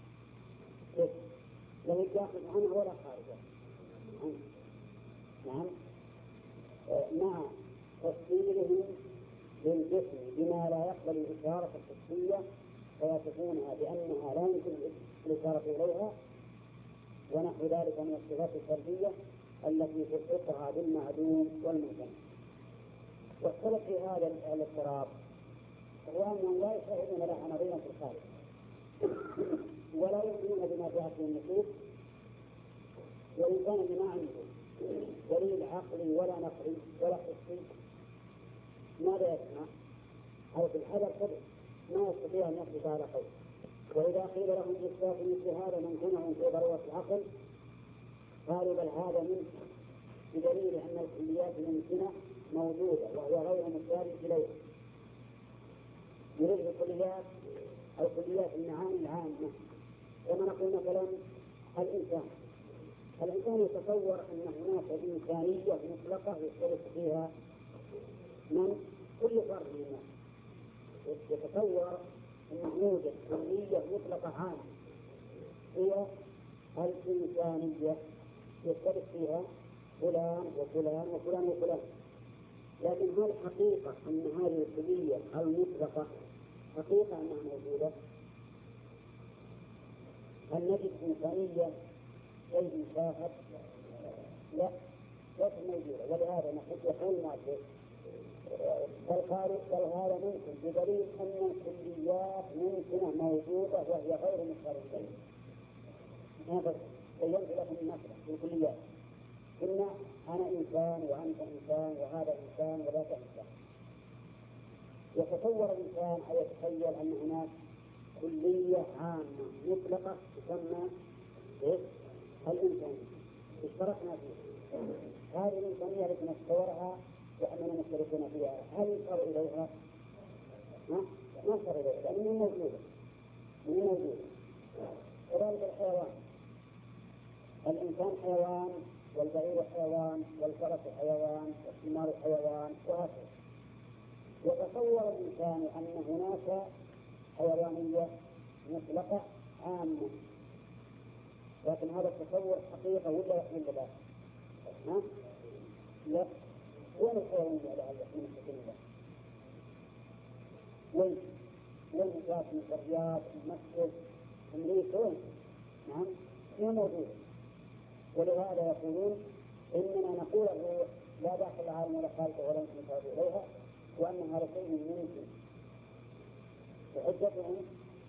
لا داخل عنه ولا خارجه عنه. نعم. مع تفسيرهم للجسم بما لا يقبل الإشارة الحسية فيصفونها بأنها لا يمكن الإشارة إليها ونحو ذلك من الصفات السلبية التي تلحقها بالمعدوم والممكن. والسبب في هذا الاضطراب هو أنهم لا يشاهدون لها نظيرا في الخارج ولا يؤمنون بما جاءت به النصوص، وإن كان بما عنده دليل عقلي ولا نقلي ولا حسي ماذا يسمع؟ أو في الحذر كذب ما يستطيع أن يثبت على قول. وإذا قيل لهم إثبات مثل هذا ممكنهم في ضرورة العقل قالوا بل هذا منه بدليل أن الكليات الممكنة موجودة وهو غير مشارك إليها. يريد الكليات أو كليات المعاني العامة، كما نقول مثلا الإنسان يتصور أن هناك إنسانية مطلقة يشترك فيها من كل فرد من الناس، يتصور أن يوجد كلية مطلقة عامة هي الإنسانية يشترك فيها فلان وفلان وفلان وفلان. لكن هل حقيقة أن هذه الكلية المطلقة حقيقة أنها موجودة؟ هل نجد إنسانية شيء مشاهد؟ لا، ليست موجودة. ولهذا يقول المؤلف بل هذا ممكن بدليل أن الكليات ممكنة موجودة وهي غير مشاركة. هذا بينت لكم المثل في الكليات، قلنا أنا إنسان وأنت إنسان وهذا إنسان وذاك إنسان. يتصور الإنسان أو يتخيل أن هناك كلية عامة مطلقة تسمى الإنسانية اشتركنا فيها. هذه الإنسانية التي نتصورها وأننا مشتركون فيها هل يشار إليها؟ ما يشار إليها لأنها موجودة. كذلك الحيوان، الإنسان حيوان والبعير حيوان والفرس حيوان والحمار حيوان وهكذا. يتصور الإنسان أن هناك حيوانية مطلقة عامة، لكن هذا التصور حقيقة ولا لا؟ لا. وين الحيوانية على من الحكومة؟ وين جات من الرياض مصر أمريكا وين؟ نعم هي موجودة. ولهذا يقولون إننا نقول الروح لا داخل العالم ولا خارجه ولا يمكن الذهاب إليها وأن هذا شيء ممكن. وحجتهم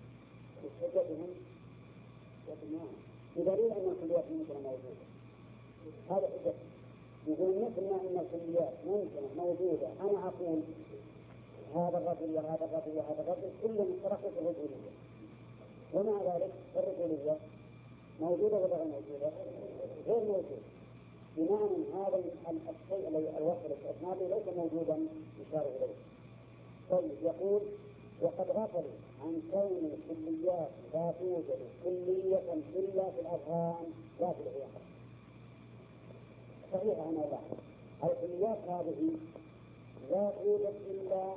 بدليل أن الكليات ممكنة موجودة. هذا حجة يقول مثل ما أن الكليات ممكنة موجودة. أنا أقول هذا الرجل وهذا الرجل وهذا الرجل كلهم اشتركوا في الرجولية، ومع ذلك الرجولية موجودة ولا غير موجودة؟ غير موجودة. بمعنى هذا الشيء الذي الوصف الاستثنائي ليس موجودا يشار إليه. طيب يقول وقد غفلوا عن كون الكليات لا توجد كلية إلا في الأذهان لا في العقل. صحيح أنا لا، الكليات هذه لا توجد إلا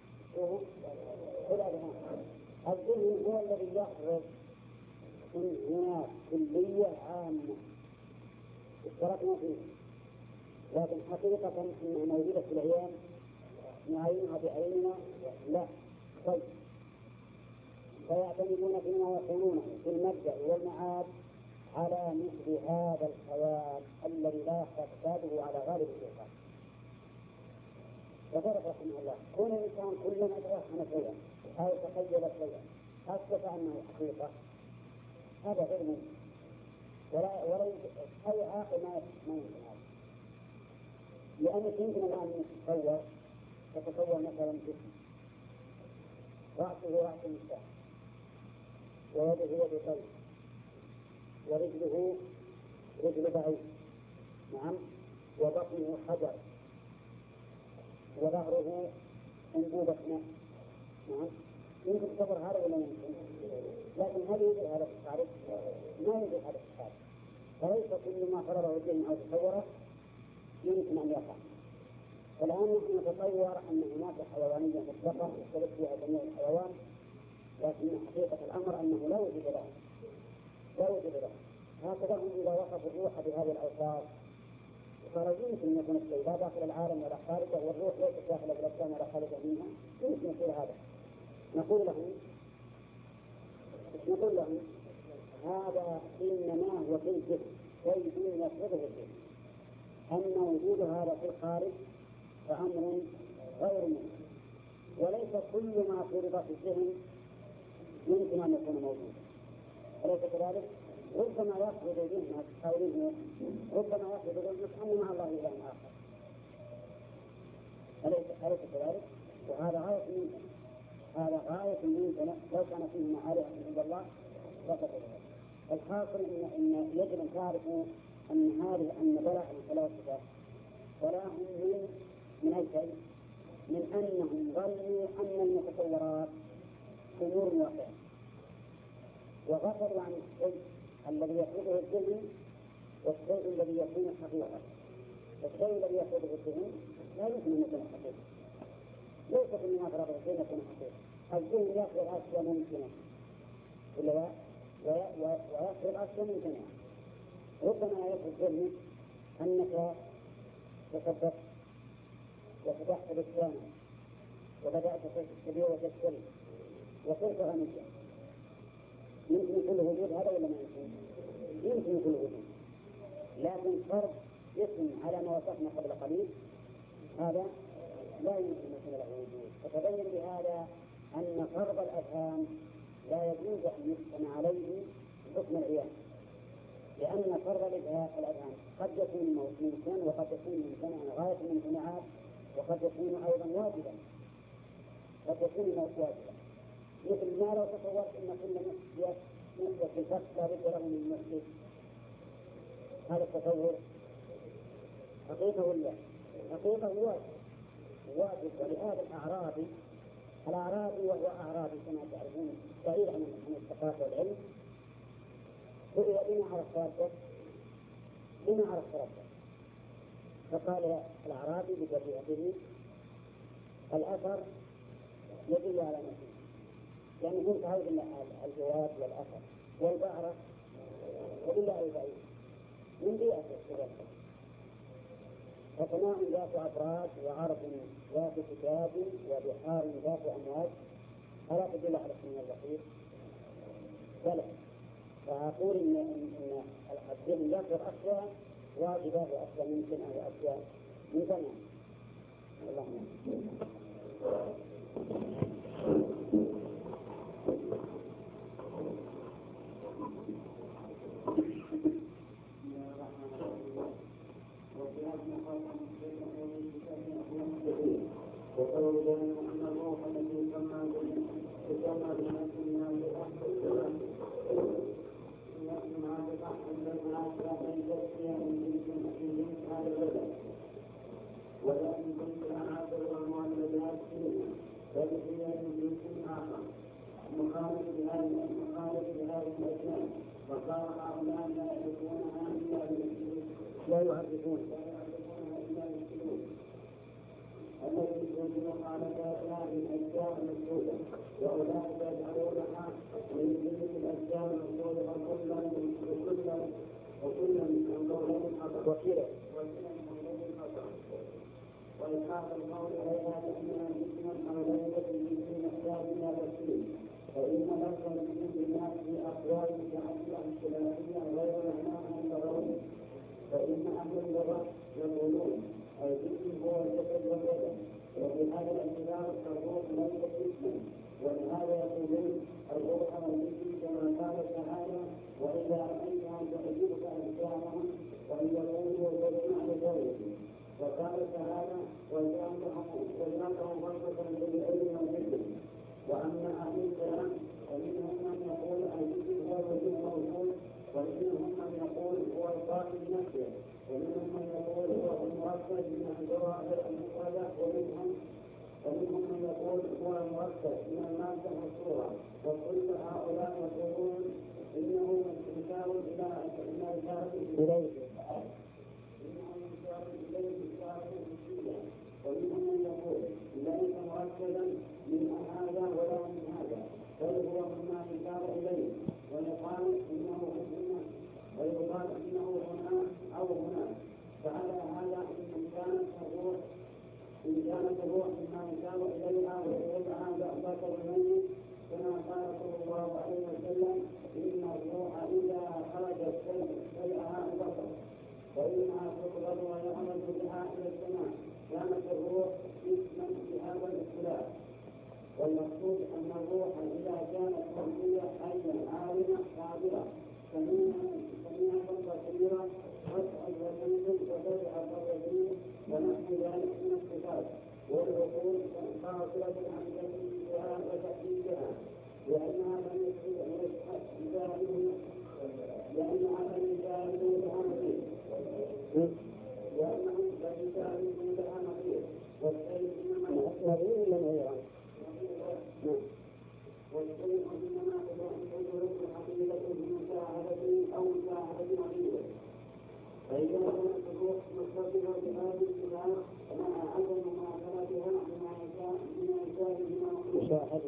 في الأذهان. الذهن هو الذي يخرج من هناك كلية عامة اشتركنا فيه، لكن حقيقة أنها موجودة في العيان نعينها بعيننا لا. طيب فيعتمدون فيما يقولونه في المبدأ والمعاد على مثل هذا الخيال الذي لا يخفى فساده على غالب الشيطان. وفرق رحمه الله كون الإنسان كلما توهم شيئا أو تخيل شيئا أثبت أنه حقيقة هذا غير ممكن، ولا أي عاقل ما يمكن هذا، لأنك يمكن الآن تتصور مثلا جسم رأسه رأس إنسان ويده يد طيب ورجله رجل بعيد، نعم، وبطنه حجر وظهره أنبوبة ماء، نعم، يمكن تصور هذا ولا يمكن؟ لكن هل يوجد هذا في الخارج؟ ما يوجد هذا في الخارج، فليس كل ما فرضه الذهن أو تصوره يمكن أن يقع. الآن نحن نتصور أن هناك حيوانية مطلقة يختلف فيها جميع الحيوان، لكن حقيقة الأمر أنه لا وجود له، لا وجود له. هكذا هم إذا وصفوا الروح بهذه الأوصاف قالوا يمكن أن يكون الشيء لا داخل العالم ولا خارجه، والروح ليست داخل الأجسام ولا خارجه منها، يمكن يصير هذا. نقول لهم هذا إنما هو في الجسم شيء يفرضه الجسم، أن وجود هذا في الخارج فأمر غير ممكن، وليس كل ما فرض في الذهن يمكن أن يكون موجودا، أليس كذلك؟ ربما يفرض ذهنك أو ذهنك، ربما يفرض ذهنك أن مع الله إله آخر، أليس كذلك؟ وهذا غاية ممكن، هذا غاية ممكن لو كان فيه معارف عند الله لفضل. الحاصل إن يجب أن تعرفوا أن بلاء الفلاسفة بلاءهم من أي شيء؟ من أنهم ظنوا أن المتصورات أمور واقعة، وغفلوا عن الشيء الذي يفرضه الذهن والشيء الذي يكون حقيقة. الشيء الذي يفرضه الذهن لا يمكن أن يكون حقيقة، ليس كل ما فرضه الذهن يكون حقيقة. الذهن يفرض أشياء ممكنة ويفرض أشياء ممكنة. ربما يفرض ذهنك أنك تصدقت وفتحت دكانا وبدأت تبيع وتشتري وصرت غنيا، يمكن يكون وجود هذا ولا ما يمكن؟ يمكن يكون وجود، لكن فرض اسم على ما وصفنا قبل قليل هذا لا يمكن يكون له وجود. فتبين بهذا أن فرض الأفهام لا يجوز أن يحكم عليه حكم العيان، لأن فرض الأذهان قد يكون ممكنا وقد يكون ممتنعا غاية الممتنعات، وقد يكون أيضا واجبا، قد يكون واجبا. مثل ما لو تصورت أن كل نسبة في الفتح لا بد له من مسجد، هذا التصور حقيقة ولا حقيقة واجب. ولهذا الأعرابي وهو أعرابي كما تعرفون بعيد عن الثقافة والعلم، سئل بما عرفت ربك؟ فقال الأعرابي بجريئته الأثر يدل على نفسه، يعني كنت هذا الجواب والأثر والبعرة وإلا البعيد من بيئة الشباب. فسماء ذات أفراد وعرض ذات كتاب وبحار ذات أمواج ألا تدل على اسمه الرحيم؟ بلى. فأقول إن الدين يذكر أشياء واجبة وأشياء ممكنة وأشياء ممتنعة. اللهم وقالوا بأن الروح التي تسمى بنفس الناس مع بحث بين عشرة تزكية من جنس هذا البدن، ولكن جنس العناصر والمعتمدات فيه فبقي من جنس آخر مخالف بهذه الأسماء. وصار هؤلاء لا يعرفونها إلا بالاسم يمكن مخالفتها بالأشياء المسجودة، وأولئك يجعلونها من جنس الأشياء المسجودة وكلا من القولين خطأ وإلحاق القول عليها بأنها جسما أو ليست بجسم محتاج إلى تفسير، فإن لفظ الجسم الناس في أقوال متعددة اختلافية غير معناها اللغوي، فإن أهل اللغة يقولون الجسم هو الجسد والبدن، وفي هذا الاعتبار الروح ليست جسما، ولهذا يقولون الروح والجسم كما قال تعالى وإذا رأيتهم تعجبك أجسامهم وإن يقولوا تسمع لقولهم، وقال تعالى وجعلهم فرقة بالعلم والحكمة. وأما أهل الكلام فمنهم من يقول الجسم هو الوجود الموجود، ومنهم من يقول هو القائم نفسه، ومنهم من يقول هو المركب من الجوهر المفردة، ومنهم من يقول هو المركب من المادة والصورة، وكل هؤلاء يقولون إنه إشارة إلى إشارة إليه، ومنهم من يقول ليس مركبا من هذا ولا من هذا، بل هو مما يشار إليه، ويقال إنه هنا ويقال إنه هنا أو هناك. فعلى هذا إن كانت الروح مما يشار إليها ويقولها بأباك الميت، كما قال صلى الله عليه وسلم إن الروح إذا خرجت شيئها البصر، وإنها تقبل ويعمل بها إلى السماء، كانت الروح جسما بهذا الاختلاف. والمقصود أن الروح إذا كانت مرضية حية عالمة قادرة سميعة بصيرة تسعد وتنزل وتدعى الرجل ونحو ذلك من الصفات، والعقول قاصرة عن تكليفها وتحديدها، لأنها لم يسعد لها نصيب، لأنهم لم يساعدوا لها نصيب، والشيء إنما تدرك حقيقة بمشاهدة أو مشاهدة نصيبه. فإذا كانت الروح متصلة بهذه الصفات مع عدم مماثلتها بما يشاهد من المخلوقات،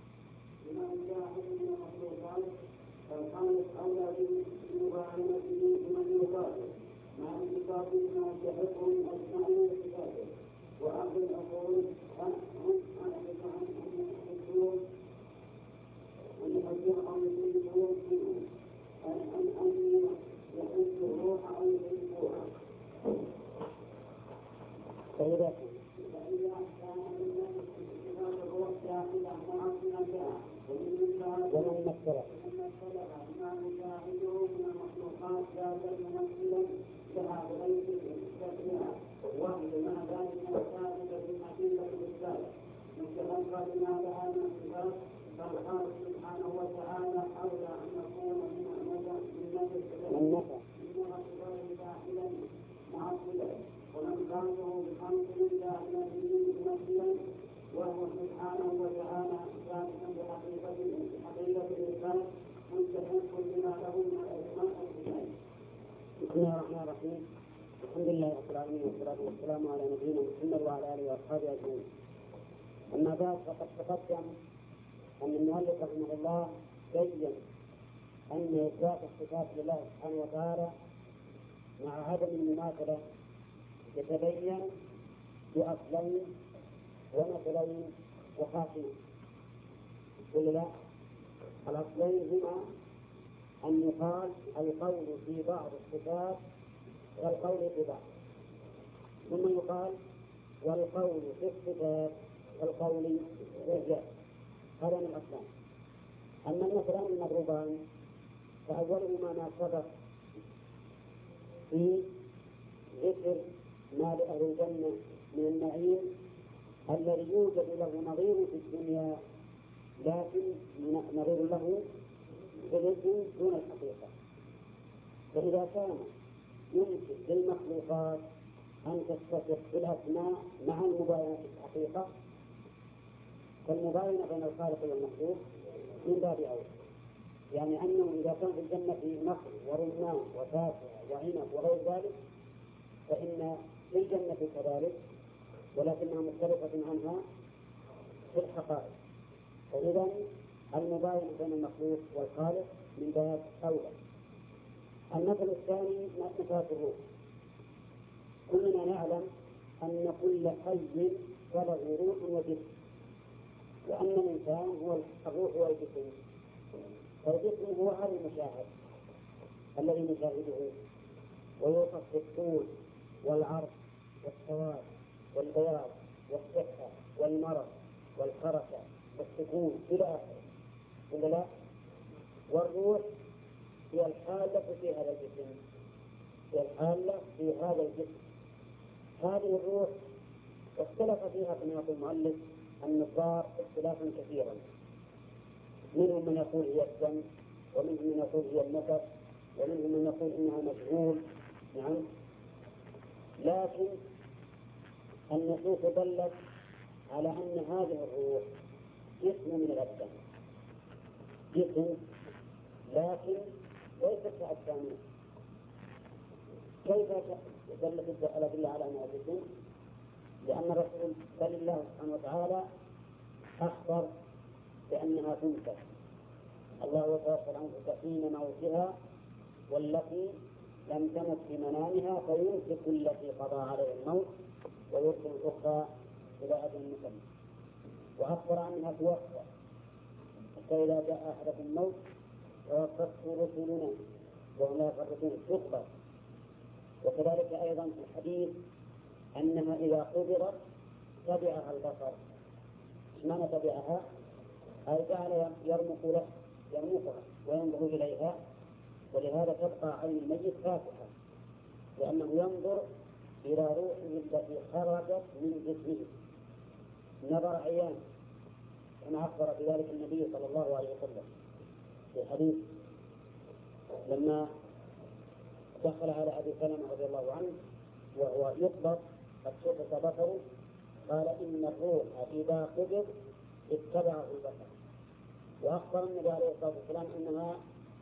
فالخالق أولى بمباينته بمن يقاتل مع انتصاب ما يستحقه من أسماء وصفاته. وأهل العقول هم أعرف عنهم يحبون أن يحبون أو يحبون منهم أن يحب الروح أو يحبوها. فإذا كان من صفات الروح داخلة معصية بها ومن مثلها ما يشاهده من المخلوقات ذاتا ممثلا لها بغير تسميها، وهي ما ذلك ثابت في حقيقة الإثبات متلقى بما لها من الصفات. فالخالق سبحانه وتعالى أولى أن يكون من الصفات داخلا معصيا، ومن خالقه بخلق داخلا ممثلا، وهو سبحانه وتعالى ثابتا بحقيقة الإثبات مستحق لما له من الأسماء والصفات. بسم الله الرحمن الرحيم. الحمد لله رب العالمين والصلاة والسلام على نبينا محمد وعلى آله وأصحابه أجمعين. أما بعد فقد تقدم أن المؤلف رحمه الله بين أن إثبات الصفات لله سبحانه وتعالى مع عدم المماثلة يتبين بأصلين ومثلين وخاصين. قل لا، الأصلين هما أن يقال القول في بعض الصفات والقول في بعض، ثم يقال والقول في الصفات والقول في الذات. هذا من الأصلين. أما المثلان المضروبان فأولهما ما سبق في ذكر ما لأهل الجنة من النعيم الذي يوجد له نظير في الدنيا، لكن نظير له بالاسم دون الحقيقة. فإذا كان يمكن للمخلوقات أن تتصف بالأسماء مع المباينة في الحقيقة، فالمباينة بين الخالق والمخلوق من باب أولى. يعني أنه إذا كان في الجنة نخل ورمان وفاكهة وعنب وغير ذلك، فإن في الجنة كذلك ولكنها مختلفة عنها في الحقائق. فإذا المباينة بين المخلوق والخالق من باب أولى. المثل الثاني نفاة الروح. كلنا نعلم أن كل حي وله روح وجسم، وأن الإنسان هو الروح والجسم. فالجسم هو هذا المشاهد الذي نشاهده، ويوصف بالطول والعرض والسواد والبياض والصحة والمرض والحركة والسكون إلى آخره، ولا لا؟ والروح هي الحالة في هذا الجسم، هي الحالة في هذا الجسم. هذه الروح اختلف فيها كما يقول المؤلف النظار اختلافا كثيرا، منهم من يقول هي الدم، ومنهم من يقول هي النفس، ومنهم من يقول إنها مجهول. نعم، لكن النصوص دلت على أن هذه الروح جسم من الأجسام، جسم لكن ليست كأجسامنا. كيف دلت الأدلة على أنها جسم؟ لأن الرسول بل الله سبحانه وتعالى أخبر بأنها تنفخ. الله يتوفى الأنفس حين موتها والتي لم تمت في منامها فيمسك التي قضى عليها الموت ويرسل الأخرى إلى أجل مسمى. وأخبر أنها توفى حتى إذا جاء أحدكم الموت توفته رسلنا وهم لا يفرطون تقبل. وكذلك أيضا في الحديث أنها إذا قبضت تبعها البصر. إيش معنى تبعها؟ أي جعل يرمقها وينظر إليها، ولهذا تبقى عين الميت فاتحة لأنه ينظر إلى روحه التي خرجت من جسمه نظر عيان، كما أخبر بذلك النبي صلى الله عليه وسلم في حديث لما دخل على أبي سلمة رضي الله عنه وهو يقبض قد شفت بصره، قال إن الروح إذا قبض اتبعه البصر. وأخبر النبي عليه الصلاة والسلام أنها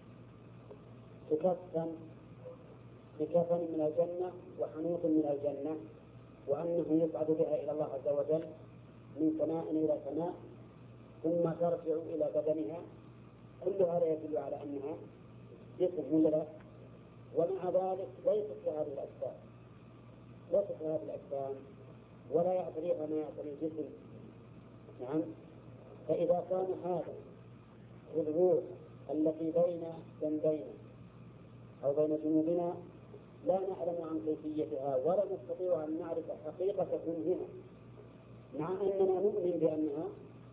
تكفن بكفن من الجنة وحنوط من الجنة، وأنه يصعد بها إلى الله عز وجل من سماء إلى سماء ثم ترجع إلى بدنها. كل هذا يدل على أنها جسم ولا لا؟ ومع ذلك ليست في هذه الأجسام، ليست في هذه الأجسام ولا يعتريها ما يعتري الجسم. نعم، فإذا كان هذا الروح التي بين جنبينا أو بين جنوبنا لا نعلم عن كيفيتها ولا نستطيع أن نعرف حقيقة كونها، مع أننا نؤمن بأنها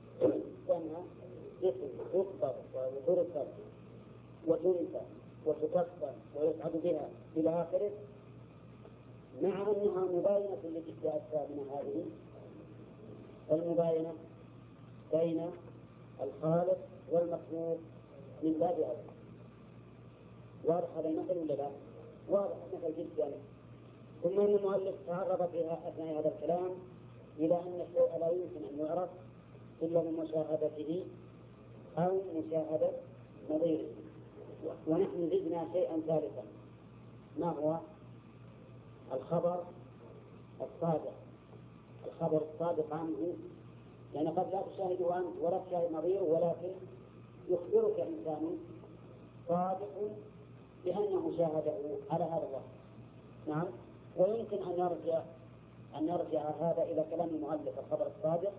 جسم تقبض وترسل وتنسى وتكفر ويسعد بها إلى آخره، مع أنها مباينة لأجسامنا هذه. المباينة بين الخالق والمخلوق من باب أولى. واضح هذا المثل ولا لا؟ واضح مثل جدا. ثم أن المؤلف تعرض فيها أثناء هذا الكلام إلى أن الشيء لا يمكن أن يعرف إلا بمشاهدته أو مشاهدة نظيره. ونحن زدنا شيئا ثالثا، ما هو؟ الخبر الصادق. الخبر الصادق عنه، يعني قد لا تشاهده أنت ولا تشاهد نظيره، ولكن يخبرك إنسان صادق بأنه شاهده على هذا الوقت. نعم، ويمكن أن يرجع هذا إلى كلام المؤلف الخبر الصادق،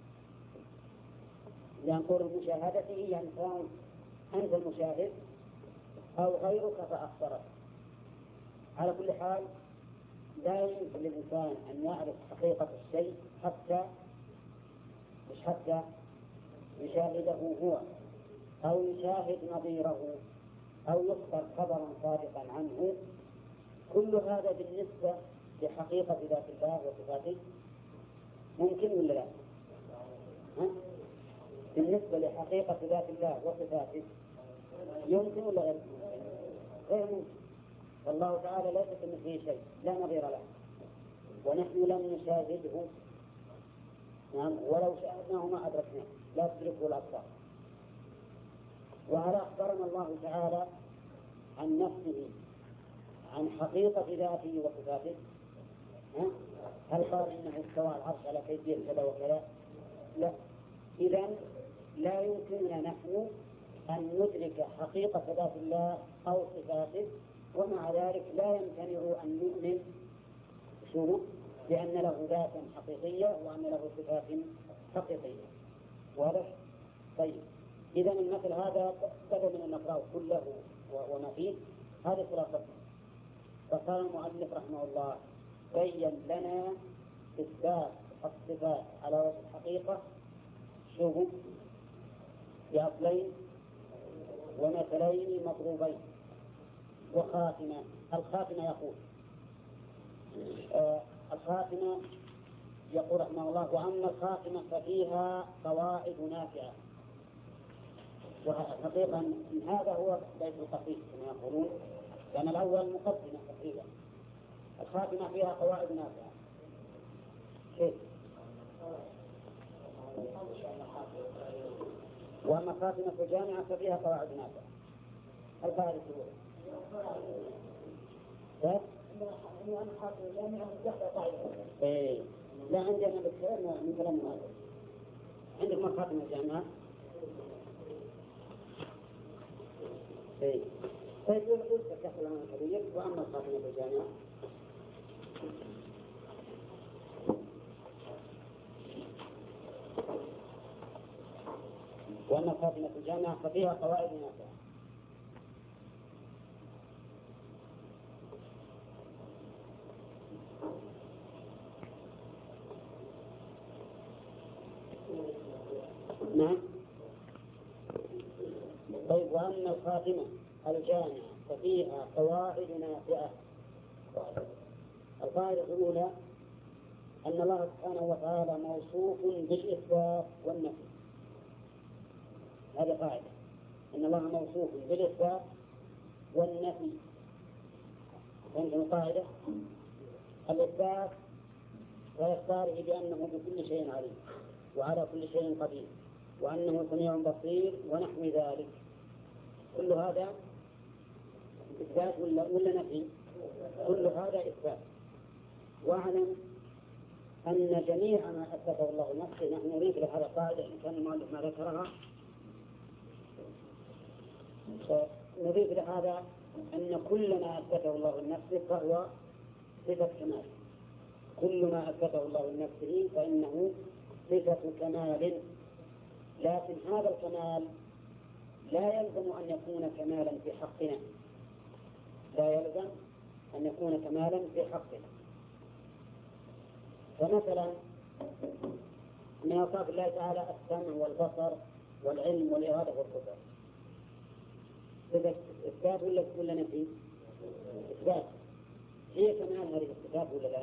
لنقول مشاهدته يعني كان أنت المشاهد أو غيرك فأخبرك. على كل حال لا يمكن للإنسان أن يعرف حقيقة الشيء حتى يشاهده هو أو يشاهد نظيره أو يخبر خبرا صادقا عنه. كل هذا بالنسبة لحقيقة ذات الله وصفاته ممكن ولا لا؟ بالنسبة لحقيقة ذات الله وصفاته يمكن ولا غير ممكن؟ غير ممكن. والله تعالى ليس كمثله شيء لا نظير له، ونحن لم نشاهده. نعم، ولو شاهدناه ما أدركناه، لا تدركه الأبصار. وهذا أخبرنا الله تعالى عن نفسه، عن حقيقة ذاته وصفاته هل قال إنه استوى العرش على كيفية كذا وكذا؟ لا. إذن لا يمكننا نحن أن ندرك حقيقة ذات الله أو صفاته، ومع ذلك لا يمتنع أن نؤمن بأن له ذاتا حقيقية وأن له صفات حقيقية. واضح؟ طيب، إذن المثل هذا بدل من النقرأ كله وما فيه، هذه خلاصته. فقال المؤلف رحمه الله: بين لنا إثبات الصفات على وجه الحقيقة بأصلين ومثلين مضروبين وخاتمة. الخاتمة يقول الخاتمة يقول رحمه الله: وأما الخاتمة ففيها قواعد نافعة. وحقيقة هذا هو بيت القصيد كما يقولون، لأن الأول مقدمة تقريبا. الخاتمة فيها قواعد نافعة. كيف؟ وأما الخاتمة الجامعة ففيها قواعد نافعة. القاعدة الأولى لا عندي أنا بالخير من كلام هذا. عندك ما خاتمة الجامعة؟ طيب يقول تكفل عن الكبير. وأما الخاتمة الجامعة وأما الخاتمة الجامعة ففيها قواعد نافعة. نعم. طيب، وأما الخاتمة الجامعة ففيها قواعد نافعة. القاعدة الأولى أن الله سبحانه وتعالى موصوف بالإثبات والنفي. هذه قاعدة، أن الله موصوف بالإثبات والنفي. فهمت القاعدة؟ الإثبات وإخباره بأنه بكل شيء عليم وعلى كل شيء قدير وأنه سميع بصير ونحو ذلك. كل هذا إثبات ولا نفي؟ كل هذا إثبات. واعلم أن جميع ما أثبته الله نفسه، نحن نريد لهذا القاعدة إن كان المؤلف ما ذكرها، نضيف لهذا أن كل ما أثبته الله لنفسه فهو صفة كمال. كل ما أثبته الله لنفسه فإنه صفة كمال، لكن هذا الكمال لا يلزم أن يكون كمالا في حقنا. لا يلزم أن يكون كمالا في حقنا. فمثلا من أوصاف الله تعالى السمع والبصر والعلم والإرادة والقدرة. إثبات ولا نفي؟ إثبات. هي كمال هذه الصفات ولا لا؟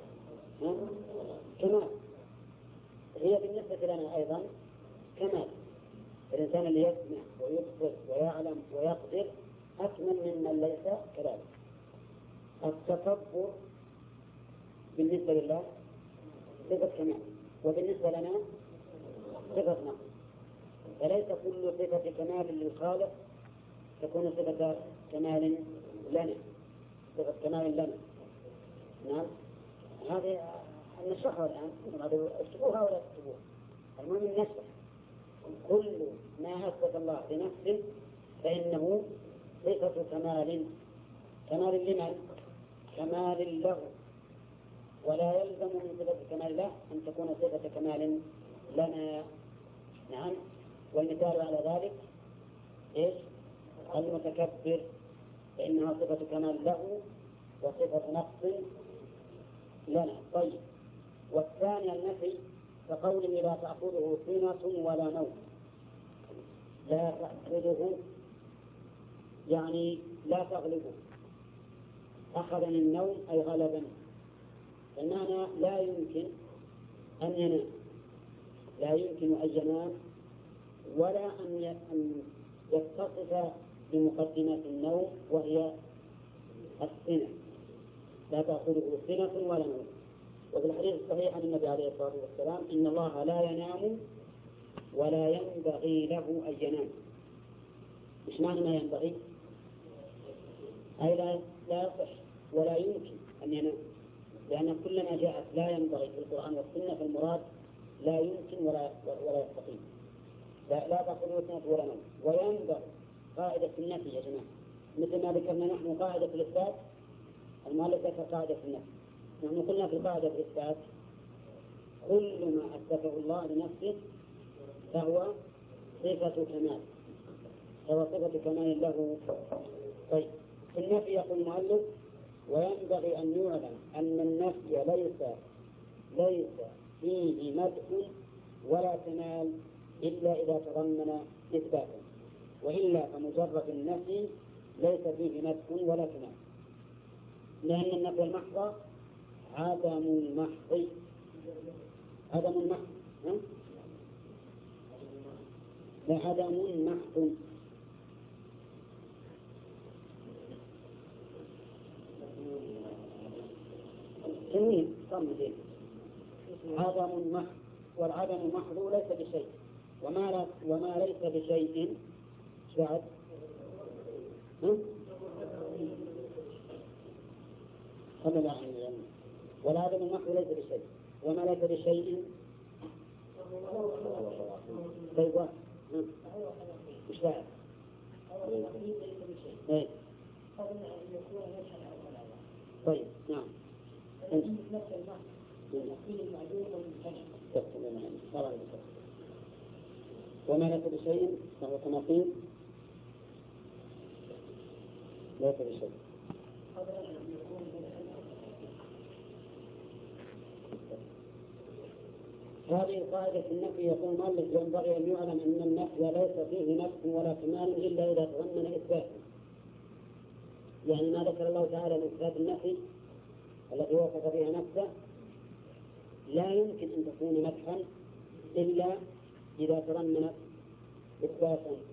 كمال. هي بالنسبة لنا أيضا كمال. الإنسان اللي يسمع ويبصر ويعلم ويقدر أكمل ممن ليس كذلك. التكبر بالنسبة لله صفة كمال، وبالنسبة لنا صفة نقص. فليس كل صفة كمال للخالق تكون صفة كمال لنا. صفة كمال لنا. نعم. هذه نشرحها الآن. اكتبوها ولا تكتبوها. المهم نشرح. كل ما أثبت الله لنفسه فإنه صفة كمال. كمال لمن؟ كمال له. ولا يلزم من صفة كمال له أن تكون صفة كمال لنا. نعم. والمثال على ذلك إيش؟ المتكبر، فإنها صفة كمال له وصفة نقص لنا. طيب، والثاني النفي كقوله لا تأخذه سنة ولا نوم. لا تأخذه يعني لا تغلبه. أخذني النوم أي غلبني. فالمعنى لا يمكن أن ينام، لا يمكن أن ينام ولا أن يتصف بمقدمات النوم وهي السنة. لا تأخذه سنة ولا نوم. وفي الحديث الصحيح عن النبي عليه الصلاة والسلام إن الله لا ينام ولا ينبغي له أن ينام. مش معنى ما ينبغي؟ أي لا يصح ولا يمكن أن ينام، لأن كل ما جاءت لا ينبغي في القرآن والسنة فالمراد لا يمكن ولا يستقيم. لا تأخذه سنة ولا نوم. وينبغي قاعدة النفي يا جماعة، مثل ما ذكرنا نحن قاعدة الإثبات، المؤلف ذكر قاعدة النفي. نحن قلنا في قاعدة الإثبات كل ما أثبته الله لنفسه فهو صفة كمال، فهو صفة كمال له. طيب في النفي يقول المؤلف وينبغي أن يعلم أن النفي ليس فيه مدح ولا كمال إلا إذا تضمن إثباتا، وإلا فمجرد النفي ليس فيه مدح ولا كمال، لأن النفي المحض عدم المحض. لا عدم محض. جميل صمدين. عدم محض، والعدم محض ليس بشيء، وما ليس بشيء بعد والعدم المحض ليس بشيء، وما ليس بشيء طيب مش بعد طيب نعم وما ليس بشيء فهو كنقيض ليس بشيء. هذه القاعدة النفي يقول المؤلف ينبغي أن يعلم أن النفي ليس فيه نفس ولا كمال إلا إذا تضمن إثباتا. يعني ما ذكر الله تعالى من إثبات النفي التي وصف بها نفسه لا يمكن أن تكون مدحا إلا إذا تضمنت إثباتا